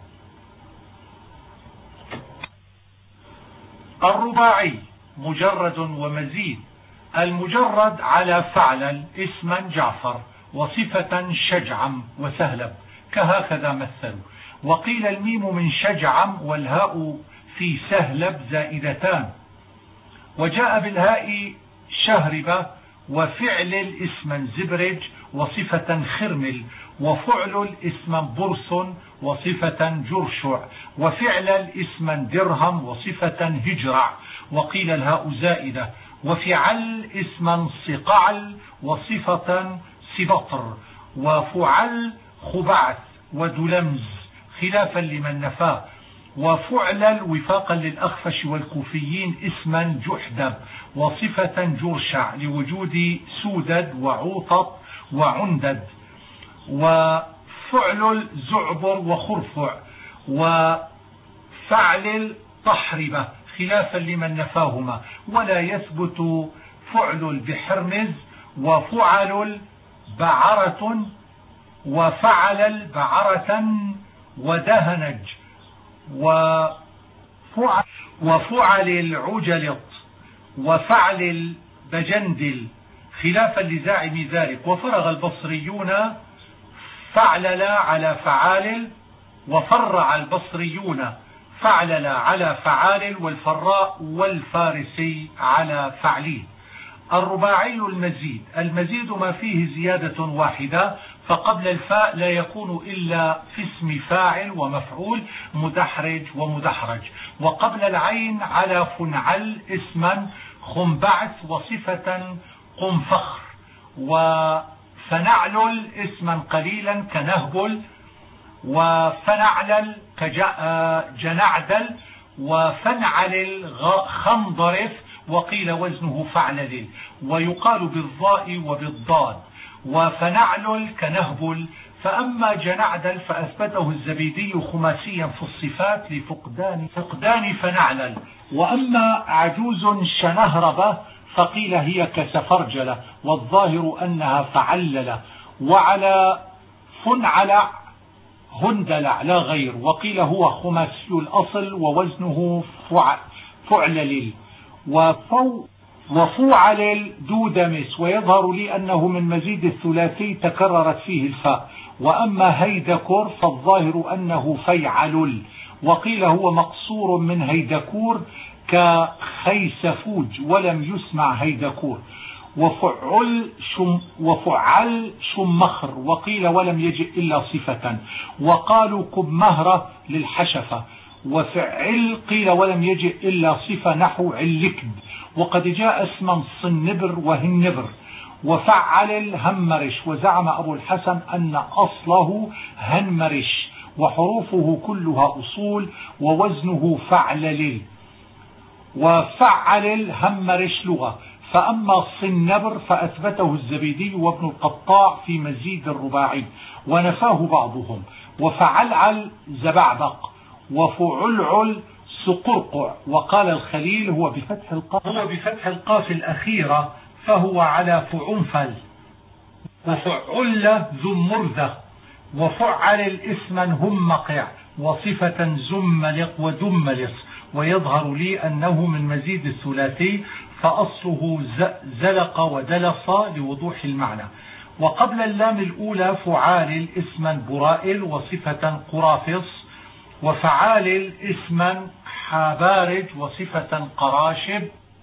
الرباعي مجرد ومزيد: المجرد على فعلا اسما جعفر وصفة شجعم وسهلب كهكذا مثلوا. وقيل الميم من شجعم والهاء في سهلب زائدتان. وجاء بالهاء شهربة وفعل الاسم زبرج وصفة خرمل وفعل الاسم برس وصفة جرشع وفعل الاسم درهم وصفة هجرع وقيل الهاء زائدة وفعل اسما صقعل وصفة سبطر وفعل خبعث ودلمز خلافا لمن نفاه وفعل وفاقا للأخفش والكوفيين اسما جحدب وصفة جرشع لوجود سودد وعوطط وعندد وفعل زعبر وخرفع وفعل طحربة خلافا لمن نفاهما ولا يثبت فعل بحرمز وفعل بعرة وفعل بعرة ودهنج وفعل, وفعل العجلط وفعل البجندل خلافا لزاعم ذلك. وفرغ البصريون فعلل على فعال، وفرع البصريون فعلل على فعال، والفراء والفارسي على فعليل. الرباعي المزيد، المزيد ما فيه زيادة واحدة، فقبل الفاء لا يكون إلا في اسم فاعل ومفعول مدحرج ومدحرج، وقبل العين على فنعل اسما خنبعث وصفة قنفخر، وفنعلل اسما قليلا كنهبل، وفنعلل كجنعدل، وفنعلل خنضرف، وقيل وزنه فعلل، ويقال بالضاء وبالضاد. وفنعلل كنهبل. فأما جنعدل فأثبته الزبيدي خماسيا في الصفات لفقدان فقدان فنعلل. وأما عجوز شنهربة فقيل هي كسفرجلة، والظاهر أنها فعللة. وعلى فنعلع هندلع لا غير، وقيل هو خماسي الأصل ووزنه فعلل. وفو وفوعل دودمس، ويظهر لي أنه من مزيد الثلاثي تكررت فيه الفاء. وأما هيدكور فالظاهر أنه فيعلل، وقيل هو مقصور من هيدكور كخيسفوج ولم يسمع هيدكور. وفعل شم وفعل شمخر، وقيل ولم يجئ إلا صفة. وقالوا كبمهرة للحشفة. وفعل قيل ولم يجئ إلا صفة نحو علكد، وقد جاء اسما صنبر وهنبر. وفعل الهمرش، وزعم أبو الحسن أن أصله هنمرش، وحروفه كلها أصول، ووزنه فعلل. وفعل الهمرش لغة. فأما الصنبر فأثبته الزبيدي وابن القطاع في مزيد الرباعي، ونفاه بعضهم. وفعلعل زبعبق، وفعلعل سقرقع. وقال الخليل هو بفتح القاف هو بفتح القاف الأخيرة، فهو على فعنفل. وفعل ذو مرذة. وفعل الاسم همقع، وصفة زملق ودملص. ويظهر لي أنه من مزيد الثلاثي، فأصله زلق ودلص لوضوح المعنى. وقبل اللام الأولى فعال اسما برائل، وصفة قرافص. وفعال اسما حبارج، وصفة قراشب.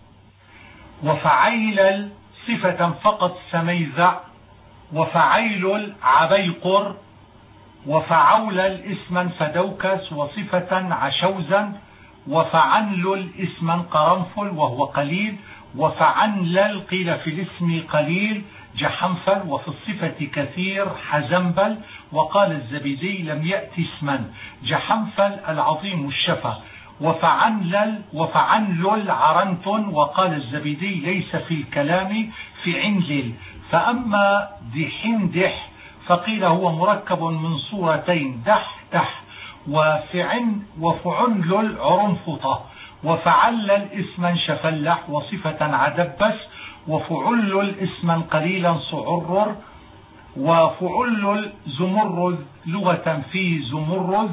وفعيل صفة فقط سميزع. وفعيل عبيقر. وفعول اسما فدوكس، وصفة عشوزا. وفعنل اسما قرنفل وهو قليل. وفعنلل قيل في الاسم قليل جحنفل، وفي الصفة كثير حزنبل. وقال الزبيدي لم يأتي اسما جحنفل العظيم الشفا. وفعنلل وفعنلل عرنت، وقال الزبيدي ليس في الكلام في عنلل. فأما دحندح فقيل هو مركب من صورتين دح دح، وفعن وفعنلل عرنفطة. وفعلل اسما شفلح، وصفة عدبس. وفعلل اسما قليلا صعرر. وفعلل زمرذ لغة في زمرذ.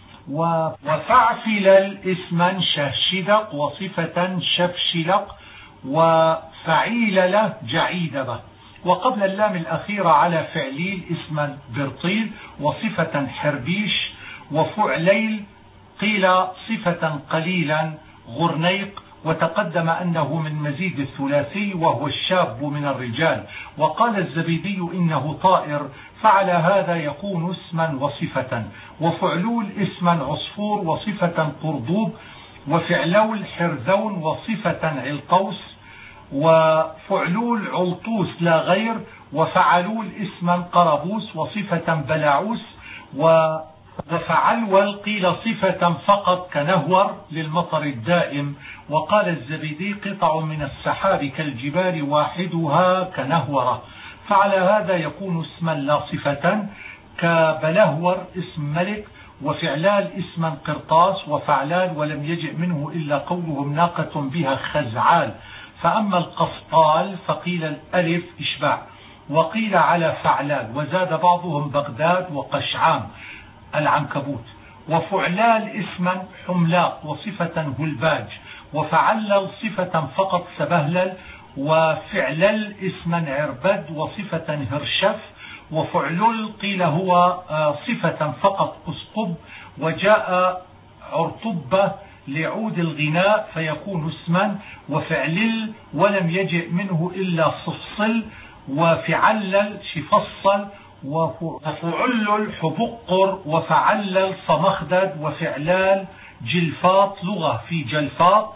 وفعفلل اسما شهشدق، وصفة شفشلق. وفعيلل جعيدبة. وقبل اللام الأخيرة على فعليل اسما برطيل، وصفة حربيش. وفعليل قيل صفة قليلا غرنيق. وتقدم أنه من مزيد الثلاثي، وهو الشاب من الرجال. وقال الزبيدي إنه طائر، فعلى هذا يكون اسما وصفة. وفعلول اسما عصفور، وصفة قردوب. وفعلول حرذون، وصفة علقوس. وفعلول علطوس لا غير. وفعلول اسما قربوس، وصفة بلاعوس. و وفعلول قيل صفة فقط كنهور للمطر الدائم. وقال الزبيدي قطع من السحاب كالجبال واحدها كنهورة، فعلى هذا يكون اسما لا صفة كبلهور اسم ملك. وفعلال اسما قرطاس. وفعلال ولم يجئ منه إلا قولهم ناقة بها خزعال. فأما القسطال فقيل الألف إشباع. وقيل على فعلال، وزاد بعضهم بغداد وقشعام العنكبوت. وفعلال اسما حملاق وصفة هلباج، وفعلل صفة فقط سبهلل، وفعلل اسما عربد وصفة هرشف. وفعلل قيل هو صفة فقط أسقب، وجاء عرطبة لعود الغناء فيكون اسما. وفعلل ولم يجئ منه إلا صفصل، وفعلل شفصل، وفعلل حبقر، وفعلل صمخدد، وفعلال جلفاط لغة في جلفاط،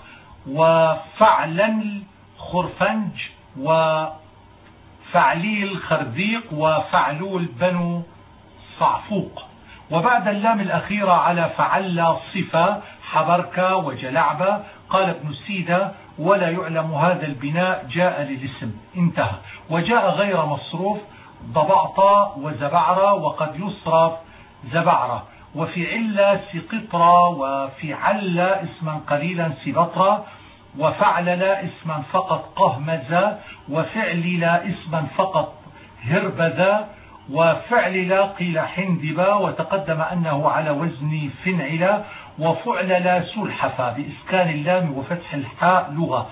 وفعلل خرفنج، وفعليل خرذيق، وفعلول بنو صعفوق. وبعد اللام الأخيرة على فعل صفة حبركة وجلعبة. قال ابن سيدة: ولا يعلم هذا البناء جاء للاسم، انتهى. وجاء غير مصروف ضبعطة وزبعرة، وقد يصرف زبعرة. وفي علة سقطرة، وفي علة اسما قليلا سبطرة، وفعلل اسما فقط قهمزة، وفعلل اسما فقط هربذا، وفعلل قيل حندبة، وتقدم أنه على وزن فنعل. وفعلل سلحفة بإسكان اللام وفتح الحاء لغة.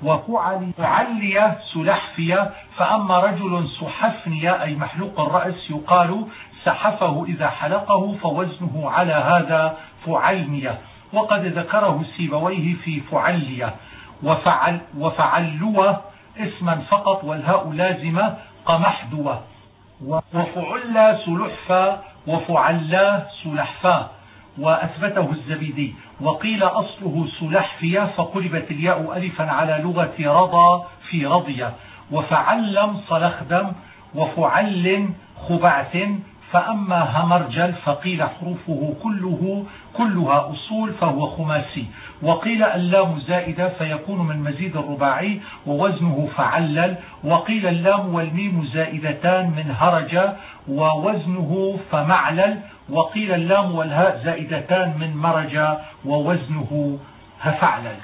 وفعلية سلحفية. فأما رجل سحفنية أي محلوق الرأس يقال سحفه إذا حلقه، فوزنه على هذا فعلمية، وقد ذكره سيبويه في فعلية. وفعل وفعلوة اسما فقط والهاء لازمة قمحدوة. وفعل سلحفة، وفعلا سلحفا، وأثبته الزبيدي. وقيل أصله سلحفية فقلبت الياء ألفا على لغة رضى في رضية. وفعلم صلخدم، وفعل خبعت. فأما همرجل فقيل حروفه كله كلها أصول فهو خماسي. وقيل اللام زائدة فيكون من مزيد الرباعي ووزنه فعلل. وقيل اللام والميم زائدتان من هرج ووزنه فمعلل. وقيل اللام والهاء زائدتان من مرج ووزنه هفعلل.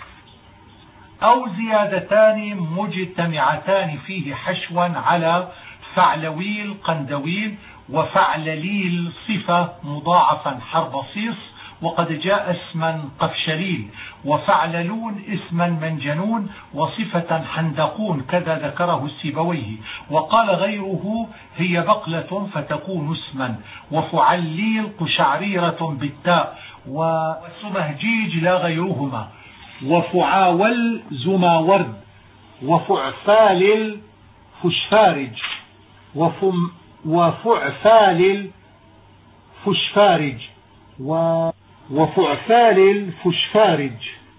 أو زيادتان مجتمعتان فيه حشوا على فعلويل قندويل، وفعلليل صفة مضاعفا حربصيص، وقد جاء اسما قفشليل. وفعللون اسما منجنون، وصفة حندقون كذا ذكره السيبويه. وقال غيره هي بقلة فتكون اسما. وفعليل قشعريرة بالتاء، وسمهجيج لا غيرهما. وفعاول زماورد، وفعفال فشفارج، وفم وفعفال فشفارج، وفعفال فشفارج،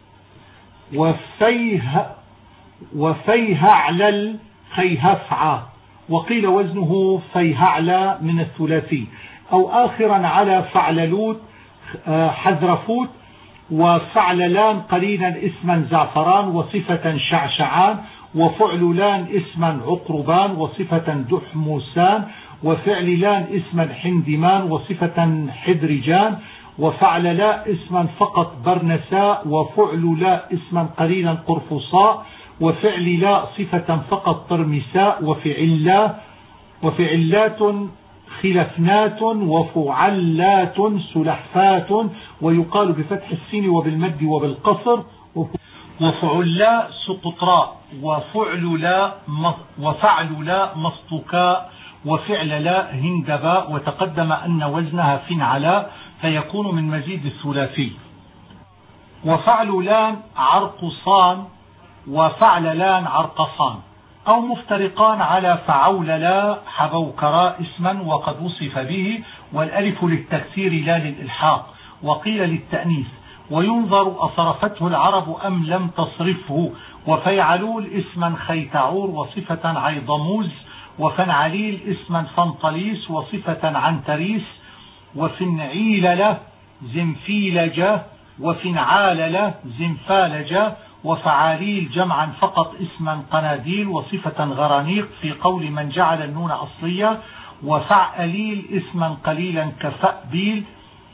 وفيه وفيهعلل خيهفعى. وقيل وزنه فيهعلى من الثلاثي. أو آخرا على فعللوت حذرفوت. وفعللان قليلا اسما زعفران وصفة شعشعان. وفعللان اسما عقربان وصفة دحموسان. وفعللان اسما حندمان وصفة حدرجان. وفعللا اسما فقط برنساء. وفعللا اسما قليلا قرفصاء. وفعللا صفة فقط طرمساء. وفعلا وفعلات خلفنات. وفعلات سلحفات، ويقال بفتح السين وبالمد وبالقصر. وفعلا سقطراء، وفعللا وفعللا مسطكاء، وفعللا هندباء. وتقدم أن وزنها فنعلا فيكون من مزيد الثلاثي. وفعللان عرقصان، وفعللان عرقصان. أو مفترقان على فعوللا حبوكرا اسما وقد وصف به، والألف للتكسير لا للإلحاق. وقيل للتأنيث. وينظر أصرفته العرب أم لم تصرفه. وفيعلول اسما خيتعور وصفة عيضموز. وفنعليل اسما فنطليس وصفة عنتريس. وفنعيلله زنفيلجة. وفنعالله زنفالجة. وفعاليل جمعا فقط اسما قناديل وصفة غرانيق في قول من جعل النون أصلية. وفعليل اسما قليلا كفأبيل.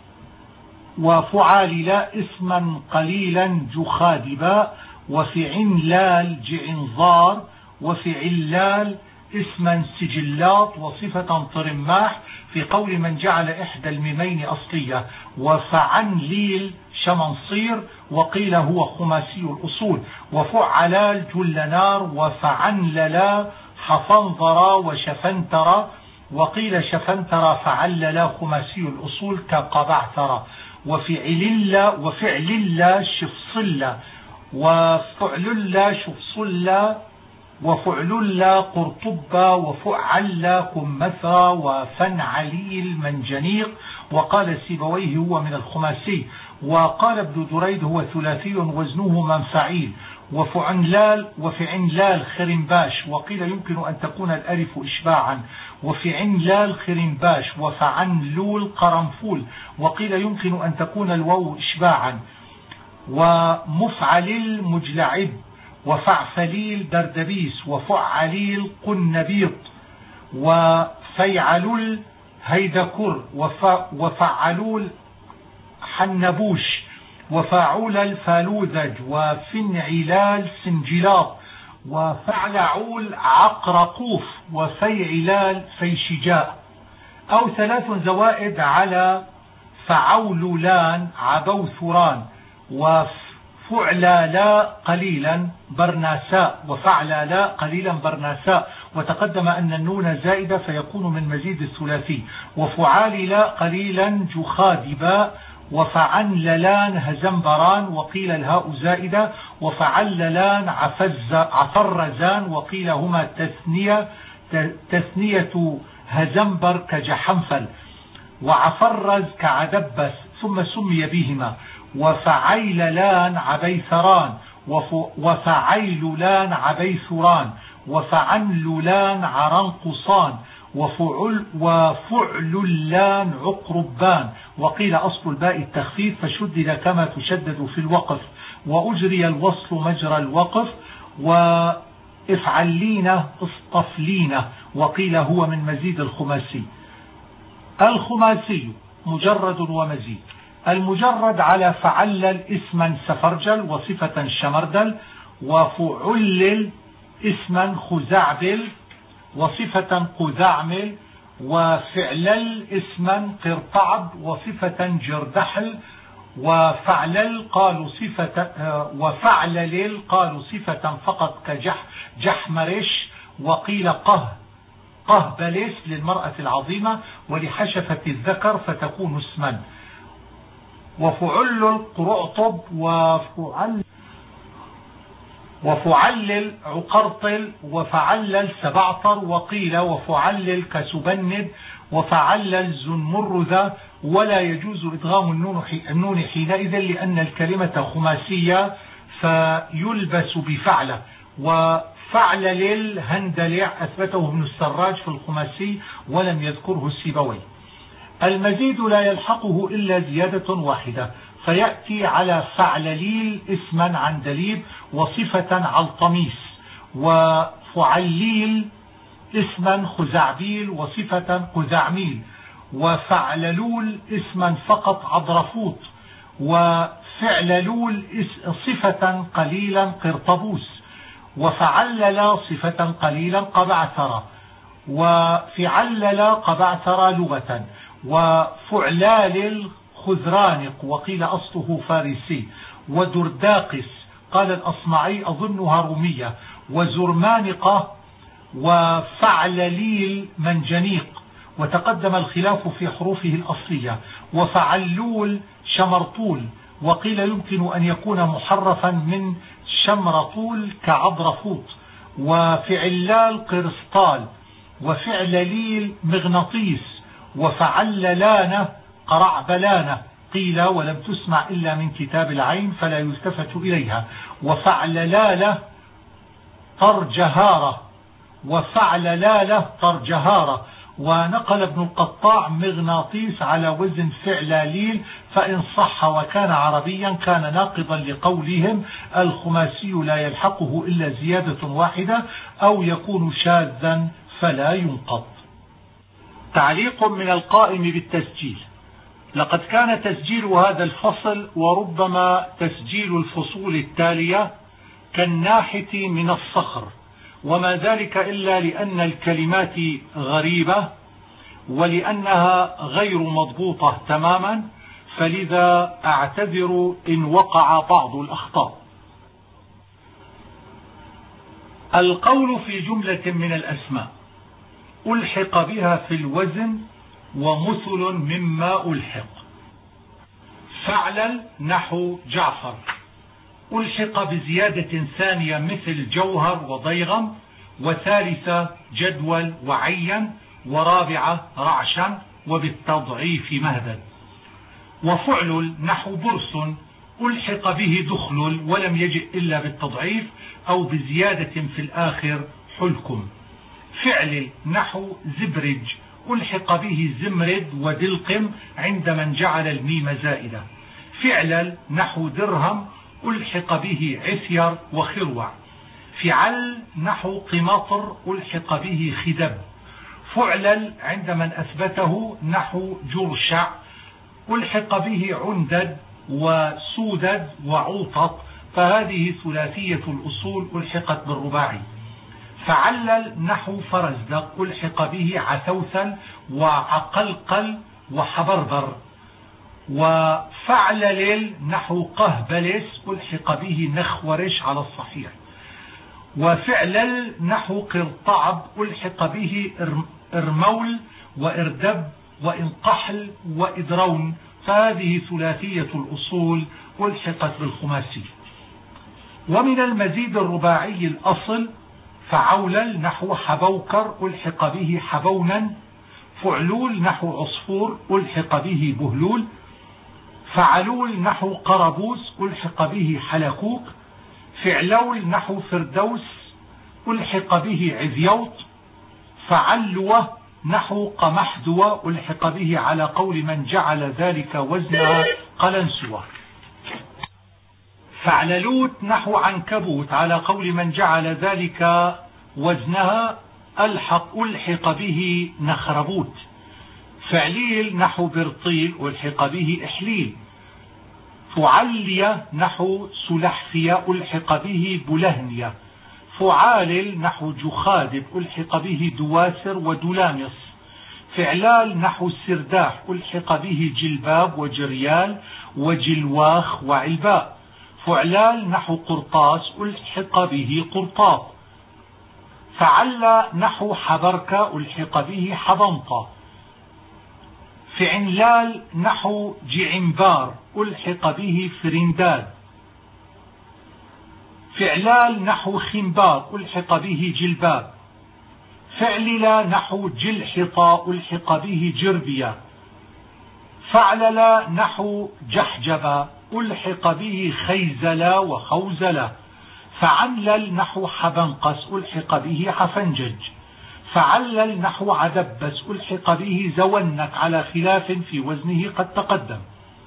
وفعاللا اسما قليلا جخادبا. وفعنلال جعنظار. وفعلال اسما سجلات وصفة طرماح في قول من جعل إحدى الميمين أصلية، وفعنليل شمنصير وقيل هو خماسي الأصول، وفعلال جلنار وفعنللا حفنظرا وشفنترا وقيل شفنترا فعللا خماسي الأصول كقبعثرا، وفعللا وفعللا شفصلا وفعللا شفصلا وفعللا قرطبا وفعلا كمثرا وفنعليل منجنيق. وقال سيبويه هو من الخماسي. وقال ابن دريد هو ثلاثي وزنه منفعيل. وفعنلال وفعنلال خرنباش وقيل يمكن أن تكون الألف إشباعا، وفعنلال خرنباش وفعنلول قرنفول وقيل يمكن أن تكون الواو إشباعا، ومفعلل مجلعب وفعفليل دردبيس وفعليل قنبيط وفيعلول هيدكر وفعلول حنبوش وفاعول الفالوذج وفنعلال سنجلاط وفعلعول عقرقوف وفيعلال فيشجاء، أو ثلاث زوائد على فعولولان عبوثران وفعلالا قليلا برناساء وفعلالا قليلا برناساء. وتقدم أن النون زائدة فيكون من مزيد الثلاثي. وفعاللا قليلا جخادبا وفعنللان هزنبران وقيل الهاء زائدة، وفعللان عفز عفرزان وقيل هما تثنية تثنية هزنبر كجحنفل وعفرز كعدبس ثم سمي بهما. وفعيللان عبيثران وفعيللان عبيثران وفعنللان عرنقصان وفعل وفعللان عقربان وقيل أصل الباء التخفيف فشدد كما تشدد في الوقف، وأجري الوصل مجرى الوقف. وإفعلين اصطفلين وقيل هو من مزيد الخماسي. الخماسي مجرد ومزيد. المجرد على فعلل اسما سفرجل وصفة شمردل، وفعلل اسما خزعبل وصفة قذعمل، وفعلل اسما قرطعب وصفة جردحل، وفعلل قالوا صفة وفعلل قالوا صفة فقط كجح جحمرش وقيل قه قهبلس للمرأة العظيمة ولحشفة الذكر فتكون اسما. وفعل قرعطب وفعل وفعلل عقرطل وفعلل سبعطر وقيل وفعلل كسبند وفعلل زنمرذة، ولا يجوز إدغام النون حينئذ لأن الكلمة خماسية فيلبس بفعله. وفعلل هندلع أثبته ابن السراج في الخماسي ولم يذكره السيبوي. المزيد لا يلحقه إلا زيادة واحدة فيأتي على فعلليل اسما عندليب وصفة علطميس، وفعليل اسما خزعبيل وصفة قزعميل، وفعللول اسما فقط عضرفوط، وفعللول صفة قليلا قرطبوس، وفعلل صفة قليلا قبعثرة، وفعلل قبعثرة لغة، وفعلال خذرانق وقيل أصله فارسي، ودرداقس قال الأصمعي أظنها رومية، وزرمانقة، وفعلليل منجنيق، وتقدم الخلاف في حروفه الأصلية. وفعلول شمرطول وقيل يمكن أن يكون محرفا من شمرطول كعضرفوط، وفعلال قرسطال، وفعلليل مغناطيس، وفعللانة قرعبلانة قيل ولم تسمع إلا من كتاب العين فلا يلتفت إليها، وفعللالة طرجهارة، وفعللالة طرجهارة. ونقل ابن القطاع مغناطيس على وزن فعلاليل، فإن صح وكان عربيا كان ناقضا لقولهم الخماسي لا يلحقه إلا زيادة واحدة أو يكون شاذا فلا ينقض. تعليق من القائم بالتسجيل: لقد كان تسجيل هذا الفصل وربما تسجيل الفصول التالية كالناحت من الصخر، وما ذلك إلا لأن الكلمات غريبة ولأنها غير مضبوطة تماما، فلذا أعتذر إن وقع بعض الأخطاء. القول في جملة من الأسماء ألحق بها في الوزن ومثل مما ألحق. فعلل نحو جعفر ألحق بزيادة ثانية مثل جوهر وضيغم، وثالثة جدول وعين، ورابعة رعشا، وبالتضعيف مهدد. وفعل نحو برس ألحق به دخل ولم يجئ إلا بالتضعيف أو بزيادة في الآخر حلكم. فعل نحو زبرج ألحق به زمرد ودلقم عند من جعل الميم زائدة. فعل نحو درهم ألحق به عثير وخروع. فعل نحو قماطر ألحق به خدب. فعلل عند من أثبته نحو جرشع ألحق به عندد وسودد وعوطط، فهذه ثلاثية الأصول ألحقت بالرباعي. فعلل نحو فرزدق ألحق به عثوثل وعقلقل وحبربر. وفعلل نحو قهبلس ألحق به نخورش على الصحيح. وفعلل نحو قرطعب ألحق به إرمول وإردب وإنقحل وإدرون، فهذه ثلاثية الأصول ألحقت بالخماسي. ومن المزيد الرباعي الأصل فعولل نحو حبوكر ألحق به حبونا. فعلول نحو عصفور ألحق به بهلول. فعلول نحو قربوس ألحق به حلكوك. فعلول نحو فردوس ألحق به عذيوط. فعلوة نحو قمحدوة ألحق به على قول من جعل ذلك وزنها قلنسوة. فعللوت نحو عنكبوت على قول من جعل ذلك وزنها ألحق ألحق به نخربوت. فعليل نحو برطيل ألحق به إحليل. فعلية نحو سلحفية ألحق به بلهنية. فعالل نحو جخادب ألحق به دواسر ودلامص. فعلال نحو سرداح ألحق به جلباب وجريال وجلواخ وعلباء. فعلال نحو قرطاس ألحق به قرطاط. فعل نحو حبركة ألحق به حبنطة. فعنلال نحو جعنبار ألحق به فرنداد. فعلال نحو خنبار ألحق به جلباب. فعللا نحو جلحطة ألحق به جربية. فعللا نحو جحجبة ألحق به خيزلة وخوزلة. فعنلل نحو حبنقس ألحق به حفنجج. فعلل نحو عدبس ألحق به زونك على خلاف في وزنه قد تقدم.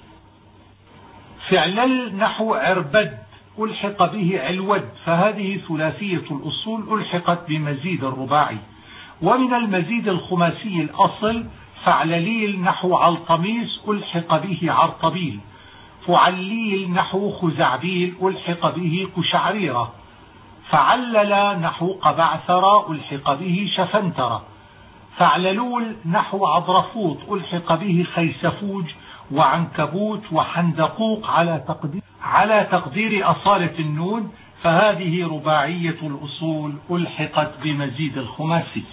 فعلل نحو عربد ألحق به علود، فهذه ثلاثية الأصول ألحقت بمزيد الرباعي. ومن المزيد الخماسي الأصل فعلليل نحو علطميس ألحق به عرطبيل. فعليل نحو خزعبيل ألحق به قشعريرة. فعلل نحو قبعثرة ألحق به شفنترة. فعللول نحو عضرفوط ألحق به خيسفوج وعنكبوت وحندقوق على تقدير, على تقدير أصالة النون، فهذه رباعية الأصول ألحقت بمزيد الخماسي.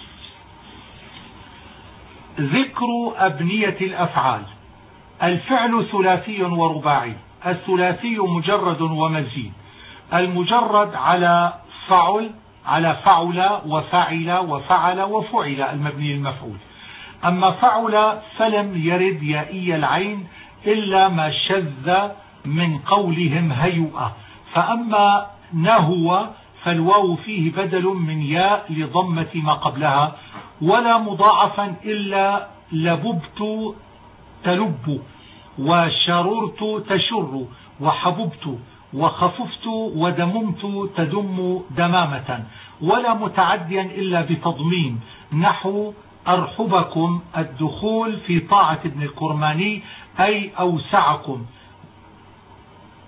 ذكر أبنية الأفعال. الفعل ثلاثي ورباعي. الثلاثي مجرد ومزيد. المجرد على فعل على فعل وفعل وفعل وفعل المبني المفعول. أما فعل فلم يرد يائي العين إلا ما شذ من قولهم هيئة. فأما نهو فالواو فيه بدل من ياء لضمة ما قبلها، ولا مضاعفا إلا لببت تلب، وشررت تشر، وحببت، وخففت، ودممت تدم دمامة، ولا متعديا إلا بتضمين نحو أرحبكم الدخول في طاعة ابن الكرماني أي أوسعكم.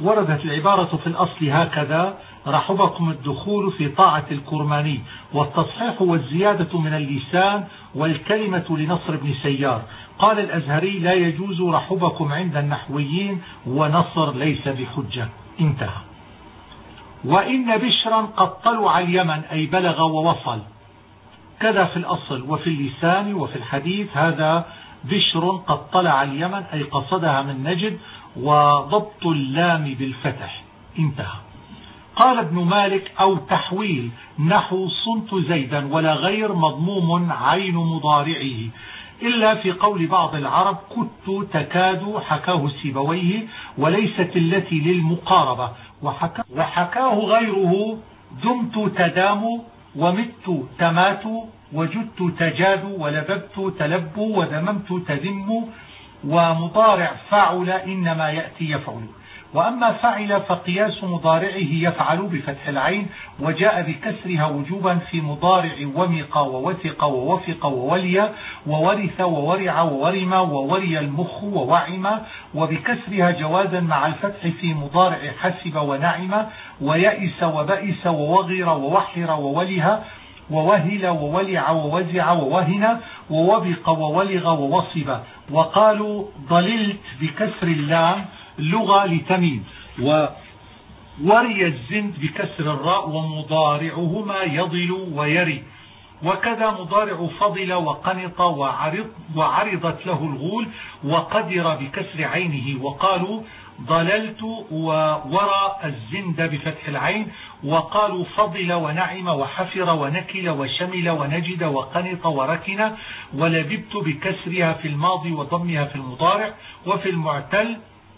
وردت العبارة في الأصل هكذا: رحبكم الدخول في طاعة الكرماني، والتصحيح والزيادة من اللسان والكلمة لنصر بن سيار. قال الأزهري: لا يجوز رحبكم عند النحويين، ونصر ليس بحجة. انتهى. وإن بشرا قد طلع اليمن أي بلغ ووصل، كذا في الأصل وفي اللسان وفي الحديث. هذا بشر قد طلع اليمن أي قصدها من نجد، وضبط اللام بالفتح. انتهى. قال ابن مالك: أو تحويل نحو صنت زيدا، ولا غير مضموم عين مضارعه، إلا في قول بعض العرب كدت تكاد، حكاه سيبويه، وليست التي للمقاربة. وحكا وحكاه غيره: دمت تدام، ومت تمات، وجدت تجاد، ولببت تلب، وذممت تذم. ومضارع فعل إنما يأتي يفعل. وأما فعل فقياس مضارعه يفعل بفتح العين، وجاء بكسرها وجوبا في مضارع ومق ووثق ووفق وولي وورث وورع وورم ووري المخ ووعم، وبكسرها جوازا مع الفتح في مضارع حسب ونعم ويئس وبئس ووغر ووحر ووله ووهل وولع ووزع ووهن ووبق وولغ ووصب. وقالوا ضللت بكسر اللام لغة لتميم، ووري الزند بكسر الراء، ومضارعهما يضل ويري. وكذا مضارع فضل وقنط وعرض وعرضت له الغول، وقدر بكسر عينه. وقالوا ضللت وورى الزند بفتح العين. وقالوا فضل ونعم وحفر ونكل وشمل ونجد وقنط وركن. ولببت بكسرها في الماضي وضمها في المضارع. وفي المعتل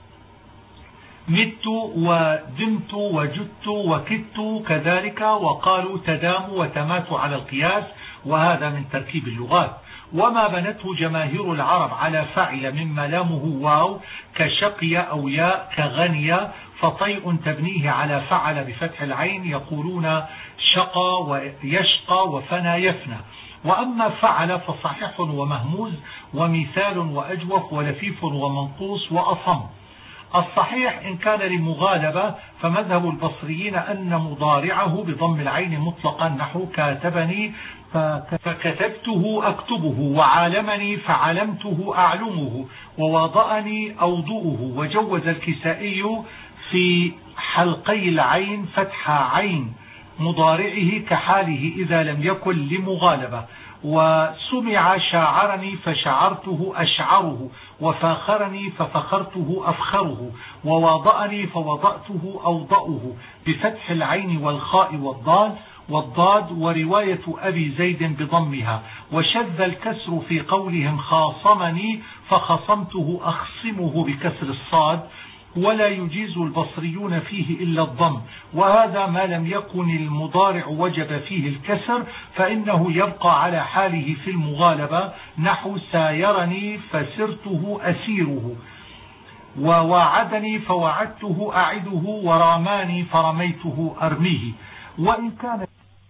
مت ودمت وجدت وكدت كذلك. وقالوا تدام وتمات على القياس، وهذا من تركيب اللغات. وما بنته جماهير العرب على فعل مما لامه واو كشقي أو ياء كغني، فطيء تبنيه على فعل بفتح العين، يقولون شقى ويشقى وفنى يفنى. وأما فعل فصحيح ومهموز ومثال وأجوف ولفيف ومنقوص وأصم. الصحيح إن كان لمغالبة فمذهب البصريين أن مضارعه بضم العين مطلقا، نحو كاتبني فكتبته أكتبه، وعالمني فعلمته أعلمه، ووضأني أوضؤه. وجوز الكسائي في حلقي العين فتح عين مضارعه كحاله إذا لم يكن لمغالبة. وسمع شاعرني فشعرته أشعره، وفاخرني ففخرته أفخره، ووضأني فوضأته أوضأه بفتح العين والخاء والضاد والضاد ورواية أبي زيد بضمها. وشذ الكسر في قولهم خاصمني فخصمته أخصمه بكسر الصاد. ولا يجيز البصريون فيه إلا الضم، وهذا ما لم يكن المضارع وجب فيه الكسر، فإنه يبقى على حاله في المغالبة، نحو سايرني فسرته أسيره، وواعدني فوعدته أعده، وراماني فرميته أرميه. وإن كان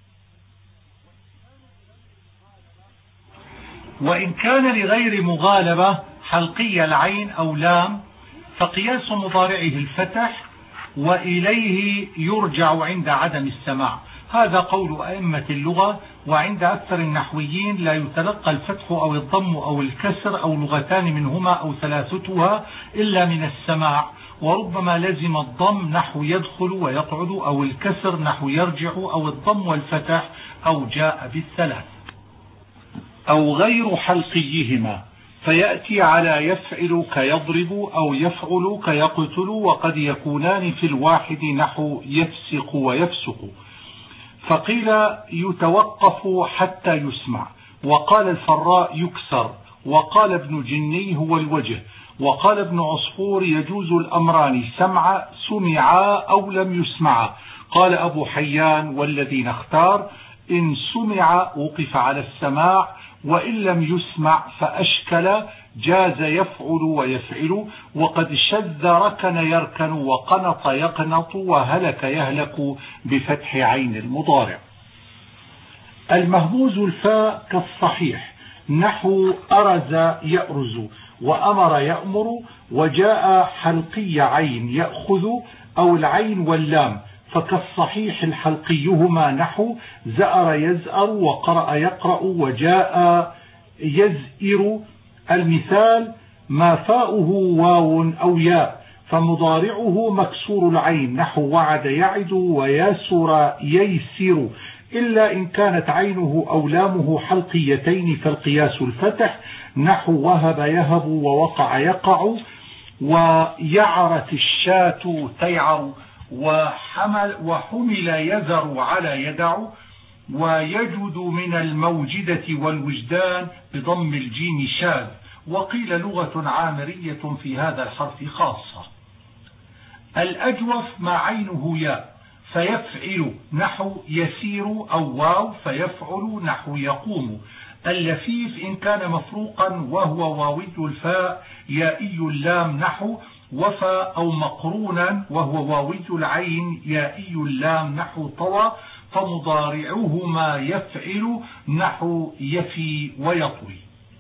وإن كان لغير مغالبة حلقي العين أو لام فقياس مضارعه الفتح، وإليه يرجع عند عدم السماع. هذا قول أئمة اللغة. وعند أكثر النحويين لا يتلقى الفتح أو الضم أو الكسر أو لغتان منهما أو ثلاثتها إلا من السماع، وربما لزم الضم نحو يدخل ويقعد، أو الكسر نحو يرجع، أو الضم والفتح، أو جاء بالثلاث أو غير حلقيهما، فيأتي على يفعل كيضرب أو يفعل كيقتل، وقد يكونان في الواحد نحو يفسق ويفسق. فقيل يتوقف حتى يسمع، وقال الفراء يكسر، وقال ابن جني هو الوجه، وقال ابن عصفور يجوز الأمران سمع سمعا أو لم يسمع. قال أبو حيان والذين اختار إن سمع وقف على السماع، وإن لم يسمع فأشكل جاز يفعل ويفعل. وقد شذ ركن يركن وقنط يقنط وهلك يهلك بفتح عين المضارع. المهموز الفاء كالصحيح، نحو أرز يأرز وأمر يأمر. وجاء حلقي عين يأخذ أو العين واللام، فكالصحيح الحلقيهما نحو زأر يزأر وقرأ يقرأ وجاء يزئر. المثال ما فاؤه واو أو ياء، فمضارعه مكسور العين نحو وعد يعد ويسر ييسر، إلا إن كانت عينه أو لامه حلقيتين فالقياس الفتح نحو وهب يهب ووقع يقع. ويعرت الشاة تيعر وحمل, وحمل يذر على يدع. ويجد من الموجدة والوجدان بضم الجيم شاذ. وقيل لغة عامرية في هذا الحرف خاصة. الأجوف ما عينه ياء فيفعل نحو يسير، أو واو فيفعل نحو يقوم. اللفيف إن كان مفروقا وهو واوي الفاء يائي اللام نحو وفى، أو مقرونا وهو واوي العين يائي اللام نحو طوى، فمضارعهما يفعل نحو يفي ويطوي.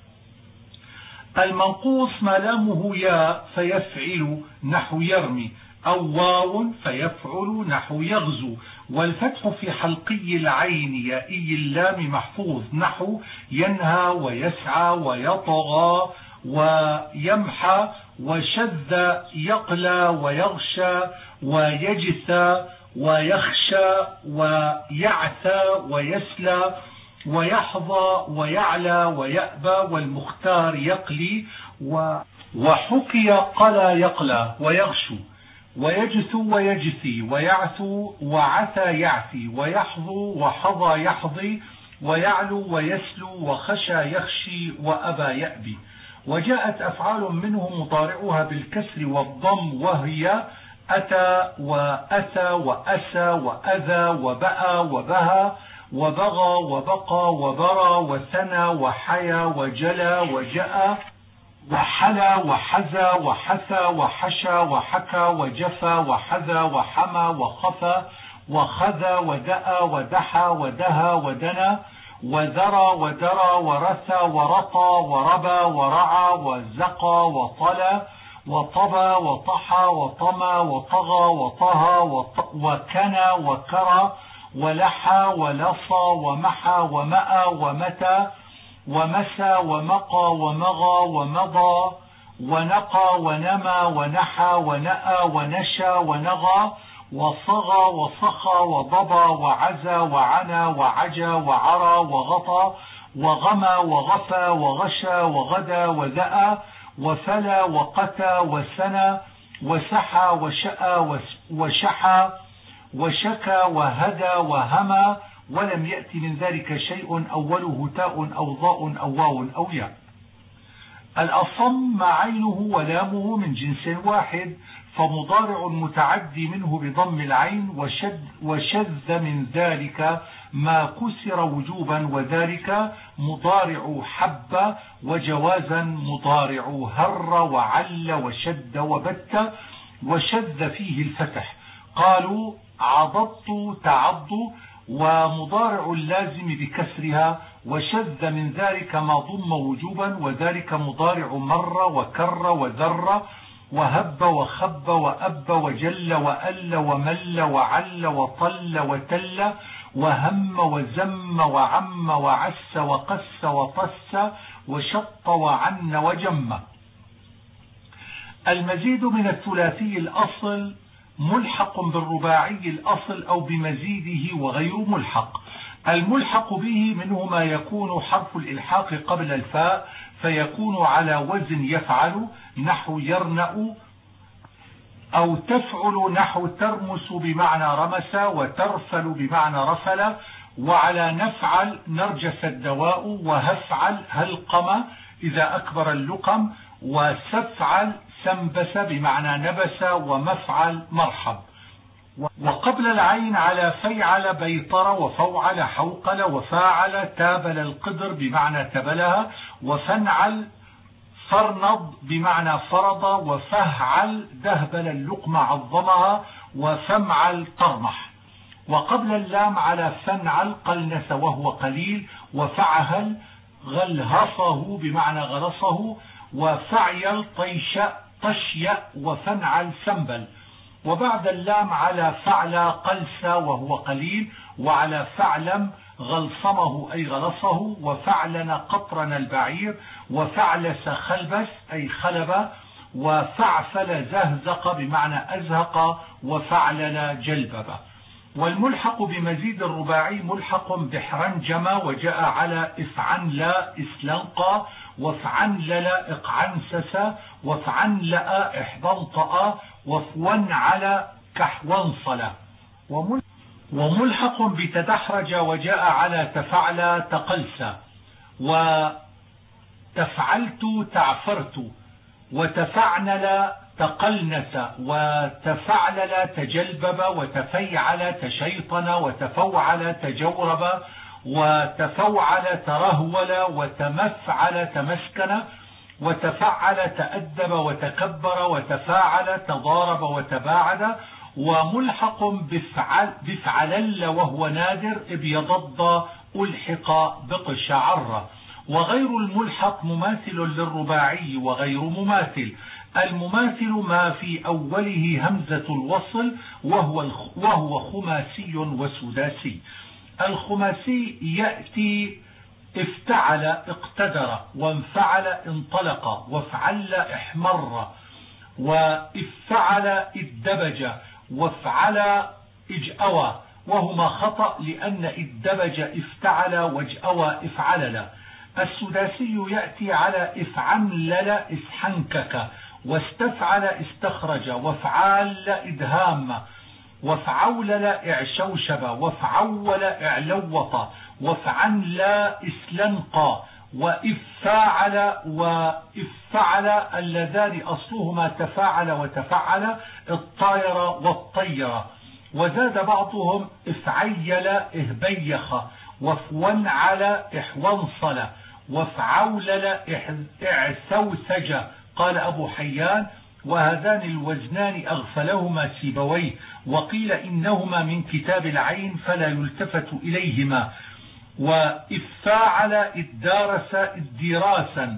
المنقوص ما لامه ياء فيفعل نحو يرمي، أو واو فيفعل نحو يغزو. والفتح في حلقي العين يائي اللام محفوظ نحو ينهى ويسعى ويطغى ويمحى. وشذ يقلى ويغشى ويجثى ويخشى ويعثى ويسلى ويحظى ويعلى ويأبى. والمختار يقلي وحكي قلى يقلى ويغشو ويجثو ويجثي ويعثو وعثى يعثي ويحظو وحظى يحظي ويعلو ويسلو وخشى يخشي وأبى يأبي. وجاءت أفعال منه مضارعها بالكسر والضم وهي أتى وأتى وأسى وأذى وبأى وبهى وبغى وبقى وبرى وثنى وحيا وجلى وجاء وحلى وحزى وحثى وحشى وحكى وجفى وحذى وحمى وخفى وخذى ودأى ودحى ودهى ودنا وذرى ودرى ورثى ورطى وربى ورعى وزقى وطلى وطبى وطحى وطمى وطغى وطهى وكنى وكرى ولحى ولصى ومحى ومأى ومتى ومسى ومقى ومغى ومضى ونقى ونمى ونحى ونأى ونشى ونغى وصغى وصخى وضبى وعزى وعنى وعجى وعرى وغطى وغمى وغفى وغشى وغدى وذأى وفلى وقتى وسنى وسحى وشأى وشحى وشكى وهدى وهمى. ولم يأتي من ذلك شيء أوله تاء أو ضاء أو واو أو ياء. الأصم ما عينه ولامه من جنس واحد، فمضارع متعدي منه بضم العين. وشد وشذ من ذلك ما كسر وجوبا، وذلك مضارع حب، وجوازا مضارع هر وعل وشد وبت. وشذ فيه الفتح، قالوا عضضت تعض، ومضارع اللازم بكسرها. وشذ من ذلك ما ضم وجوبا، وذلك مضارع مر وكر وذر وهب وخب وأب وجل وأل ومل وعل وطل وتل وهم وزم وعم وعس وقس وطس وشط وعن وجم. المزيد من الثلاثي الأصل ملحق بالرباعي الأصل أو بمزيده وغير ملحق. الملحق به منه ما يكون حرف الإلحاق قبل الفاء فيكون على وزن يفعل نحو يرنأ، أو تفعل نحو ترمس بمعنى رمس، وترفل بمعنى رفل. وعلى نفعل نرجس الدواء، وهفعل هلقم إذا أكبر اللقم، وسفعل سنبس بمعنى نبس، ومفعل مرحب. وقبل العين على فيعل بيطر، وفوعل حوقل، وفاعل تابل القدر بمعنى تبلها، وفنعل فرنض بمعنى فرض، وفهعل دهبل اللقمة عظمها، وفمعل طرمح. وقبل اللام على فنعل قلنس وهو قليل، وفعهل غلهصه بمعنى غلصه، وفعيل طيشأ طشيأ، وفنعل سنبل. وبعد اللام على فعل قلس وهو قليل، وعلى فعلم غلصمه أي غلصه، وفعلن قطرن البعير، وفعلس خلبس أي خلب، وفعفل زهزق بمعنى أزهق، وفعلل جلبب. والملحق بمزيد الرباعي ملحق بحرنجم وجاء على افعنلا اسلنقا، وفعنلل اقعنسس، وفعنلأ احضنطأ، وفونعل كحونصل. وملحق بتدحرج وجاء على تفعل تقلس، وتفعلت تعفرت، وتفعنل تقلنس، وتفعلل تجلبب، وتفيعل تشيطن، وتفوعل تجورب، وتفوعل ترهول، وتمفعل تمسكن، وتفعل تأدب وتكبر، وتفاعل تضارب وتباعد. وملحق بفعل بفعلل وهو نادر ابيضض ألحق بقشعر. وغير الملحق مماثل للرباعي وغير مماثل. المماثل ما في أوله همزة الوصل وهو وهو خماسي وسداسي. الخماسي يأتي افتعل اقتدر، وانفعل انطلق، وافعل احمر، وافعل ادبج، وافعل اجأوى، وهما خطأ لأن ادبج افتعل واجأوى افعلل. السداسي يأتي على افعملل اسحنكك، واستفعل استخرج، وافعال ادهام، وافعولل اعشوشب، وافعول اعلوط، وافعنلا اسلنقا، وافاعل وافعل اللذان أصلهما تفاعل وتفعل الطائر والطير. وزاد بعضهم افعيل اهبيخ، وافونعل احونصل، وافعولل اعثوسج. قال أبو حيان: وهذان الوزنان أغفلهما سيبويه، وقيل إنهما من كتاب العين فلا يلتفت إليهما. وإفاعل إدارس إديراسا،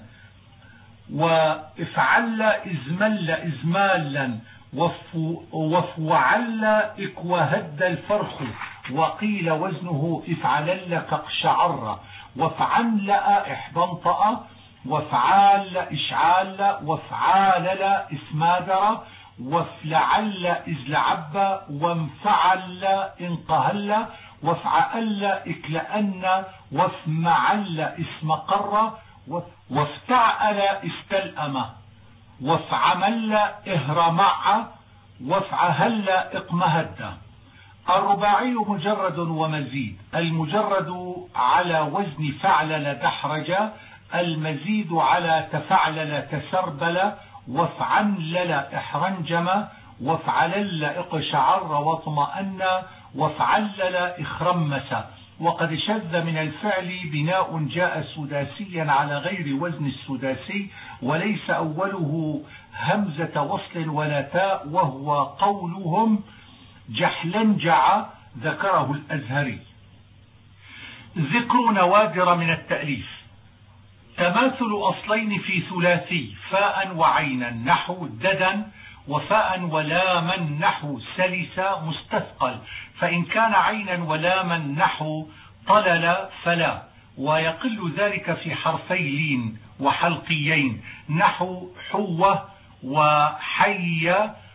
وإفعل إزمل إزمالا، وفوعل إكوهد الفرخ، وقيل وزنه إفعلل كقشعر. وفعنلأ إحبنطأ، وفعال إشعال، وفعالل إسمادر، وفلعل إزلعب، وانفعل إنقهل، وافعل إكلأن، وافمعل اسمقر، وافتعل استلأم، وافعمل إهرمع، وافعهل إقمهد. الرباعي مجرد ومزيد. المجرد على وزن فعلل دحرج، المزيد على تفعلل تسربل، وافعنلل احرنجم، وافعلل اقشعر واطمأن، وافعلل اخرمس. وقد شذ من الفعل بناء جاء سداسيا على غير وزن السداسي، وليس أوله همزة وصل ولا تاء، وهو قولهم جحلنجع ذكره الأزهري. ذكر نوادر من التأليف. تماثل أصلين في ثلاثي: فاء وعينا نحو ددا، وفاء ولاما نحو سلس مستثقل، فإن كان عينا ولاما نحو طلل فلا. ويقل ذلك في حرفي لين وحلقيين نحو حوة وحي،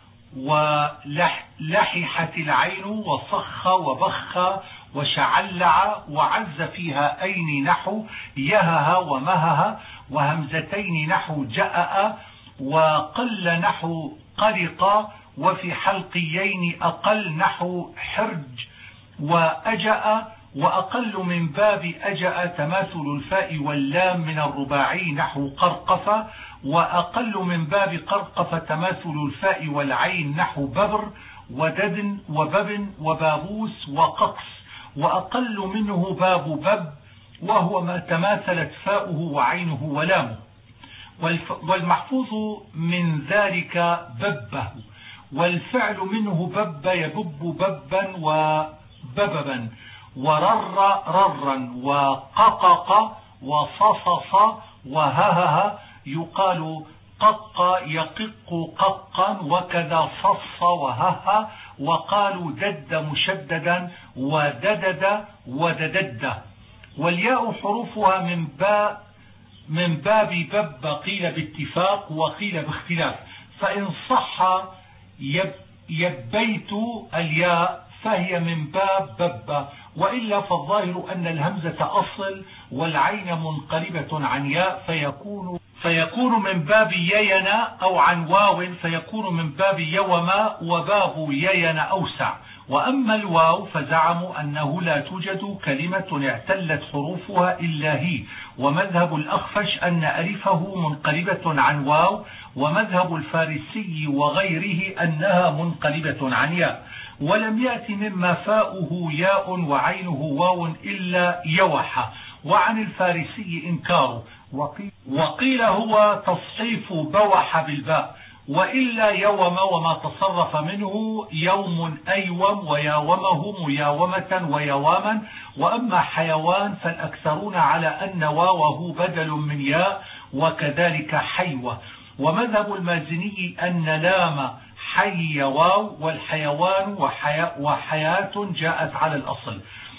ولححت العين، وصخ وبخ وشعلع، وعز فيها أين نحو يهها ومهها، وهمزتين نحو جأأ، وقل نحو قرق، وفي حلقيين أقل نحو حرج وأجأ. وأقل من باب أجأ تماثل الفاء واللام من الرباعي نحو قرقف، وأقل من باب قرقف تماثل الفاء والعين نحو ببر وددن وببن وبابوس وققس. وأقل منه باب بب، وهو ما تماثلت فاؤه وعينه ولامه. والمحفوظ من ذلك ببه، والفعل منه بب يبب ببا وبببا، ورر ررا، وققق وصصص وههه. يقال قق يقق ققا، وكذا صص وهه، وقالوا دد مشددا وددد وددد. والياء حروفها من باء من باب بب قيل باتفاق وقيل باختلاف، فإن صح يب يبيت الياء فهي من باب بب، وإلا فالظاهر أن الهمزة أصل والعين منقلبة عن ياء فيكون فيكون من باب يينا، أو عن واو فيكون من باب يوما، وباب يينا أوسع. وأما الواو فزعموا أنه لا توجد كلمة اعتلت حروفها إلا هي، ومذهب الأخفش أن ألفه منقلبة عن واو، ومذهب الفارسي وغيره أنها منقلبة عن ياء. ولم يأتي مما فاؤه ياء وعينه واو إلا يوح، وعن الفارسي إنكاره، وقيل هو تصحيف بوح بالباء، وإلا يوم وما تصرف منه يوم أيوم وياومه مياومة ويواما. وأما حيوان فالأكثرون على أن واوه بدل من ياء، وكذلك حيوة. ومذهب المازني أن لام حي واو، والحيوان وحياة, وحياة جاءت على الأصل.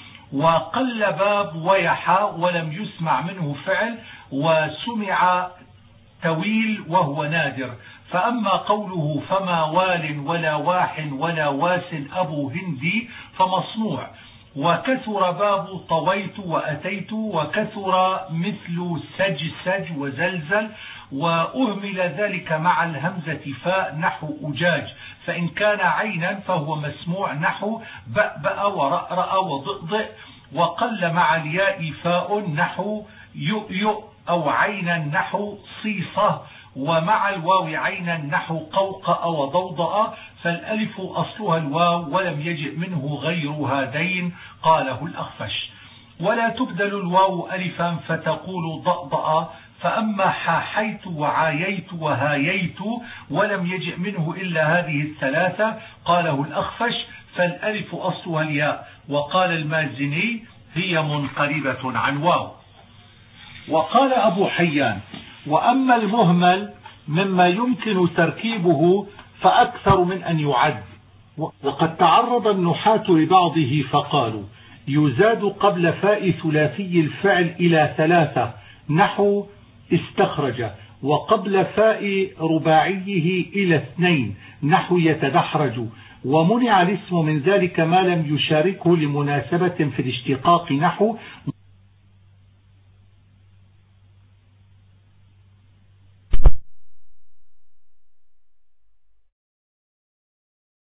وقل باب ويحا ولم يسمع منه فعل، وسمع تويل وهو نادر. فأما قوله فما وال ولا واح ولا واس أبو هندي فمصنوع. وكثر باب طويت وأتيت، وكثر مثل سج سج وزلزل، وأهمل ذلك مع الهمزة فاء نحو أجاج، فإن كان عينا فهو مسموع نحو بأبأ ورأرأ وضئضئ. وقل مع الياء فاء نحو يؤيؤ، أو عينا نحو صيصة، ومع الواو عينا نحو قوقأ وضوضأ، فالألف أصلها الواو ولم يجئ منه غير هذين، قاله الأخفش. ولا تبدل الواو ألفا فتقول ضأضأ. فأما حاحيت وعاييت وهاييت ولم يجئ منه إلا هذه الثلاثة، قاله الأخفش، فالألف أصلها الياء. وقال المازني هي منقلبة عن واو. وقال أبو حيان: وأما المهمل مما يمكن تركيبه فأكثر من أن يعد. وقد تعرض النحاة لبعضه فقالوا: يزاد قبل فاء ثلاثي الفعل إلى ثلاثة نحو استخرج، وقبل فاء رباعيه إلى اثنين نحو يتدحرج. ومنع الاسم من ذلك ما لم يشاركه لمناسبة في الاشتقاق نحو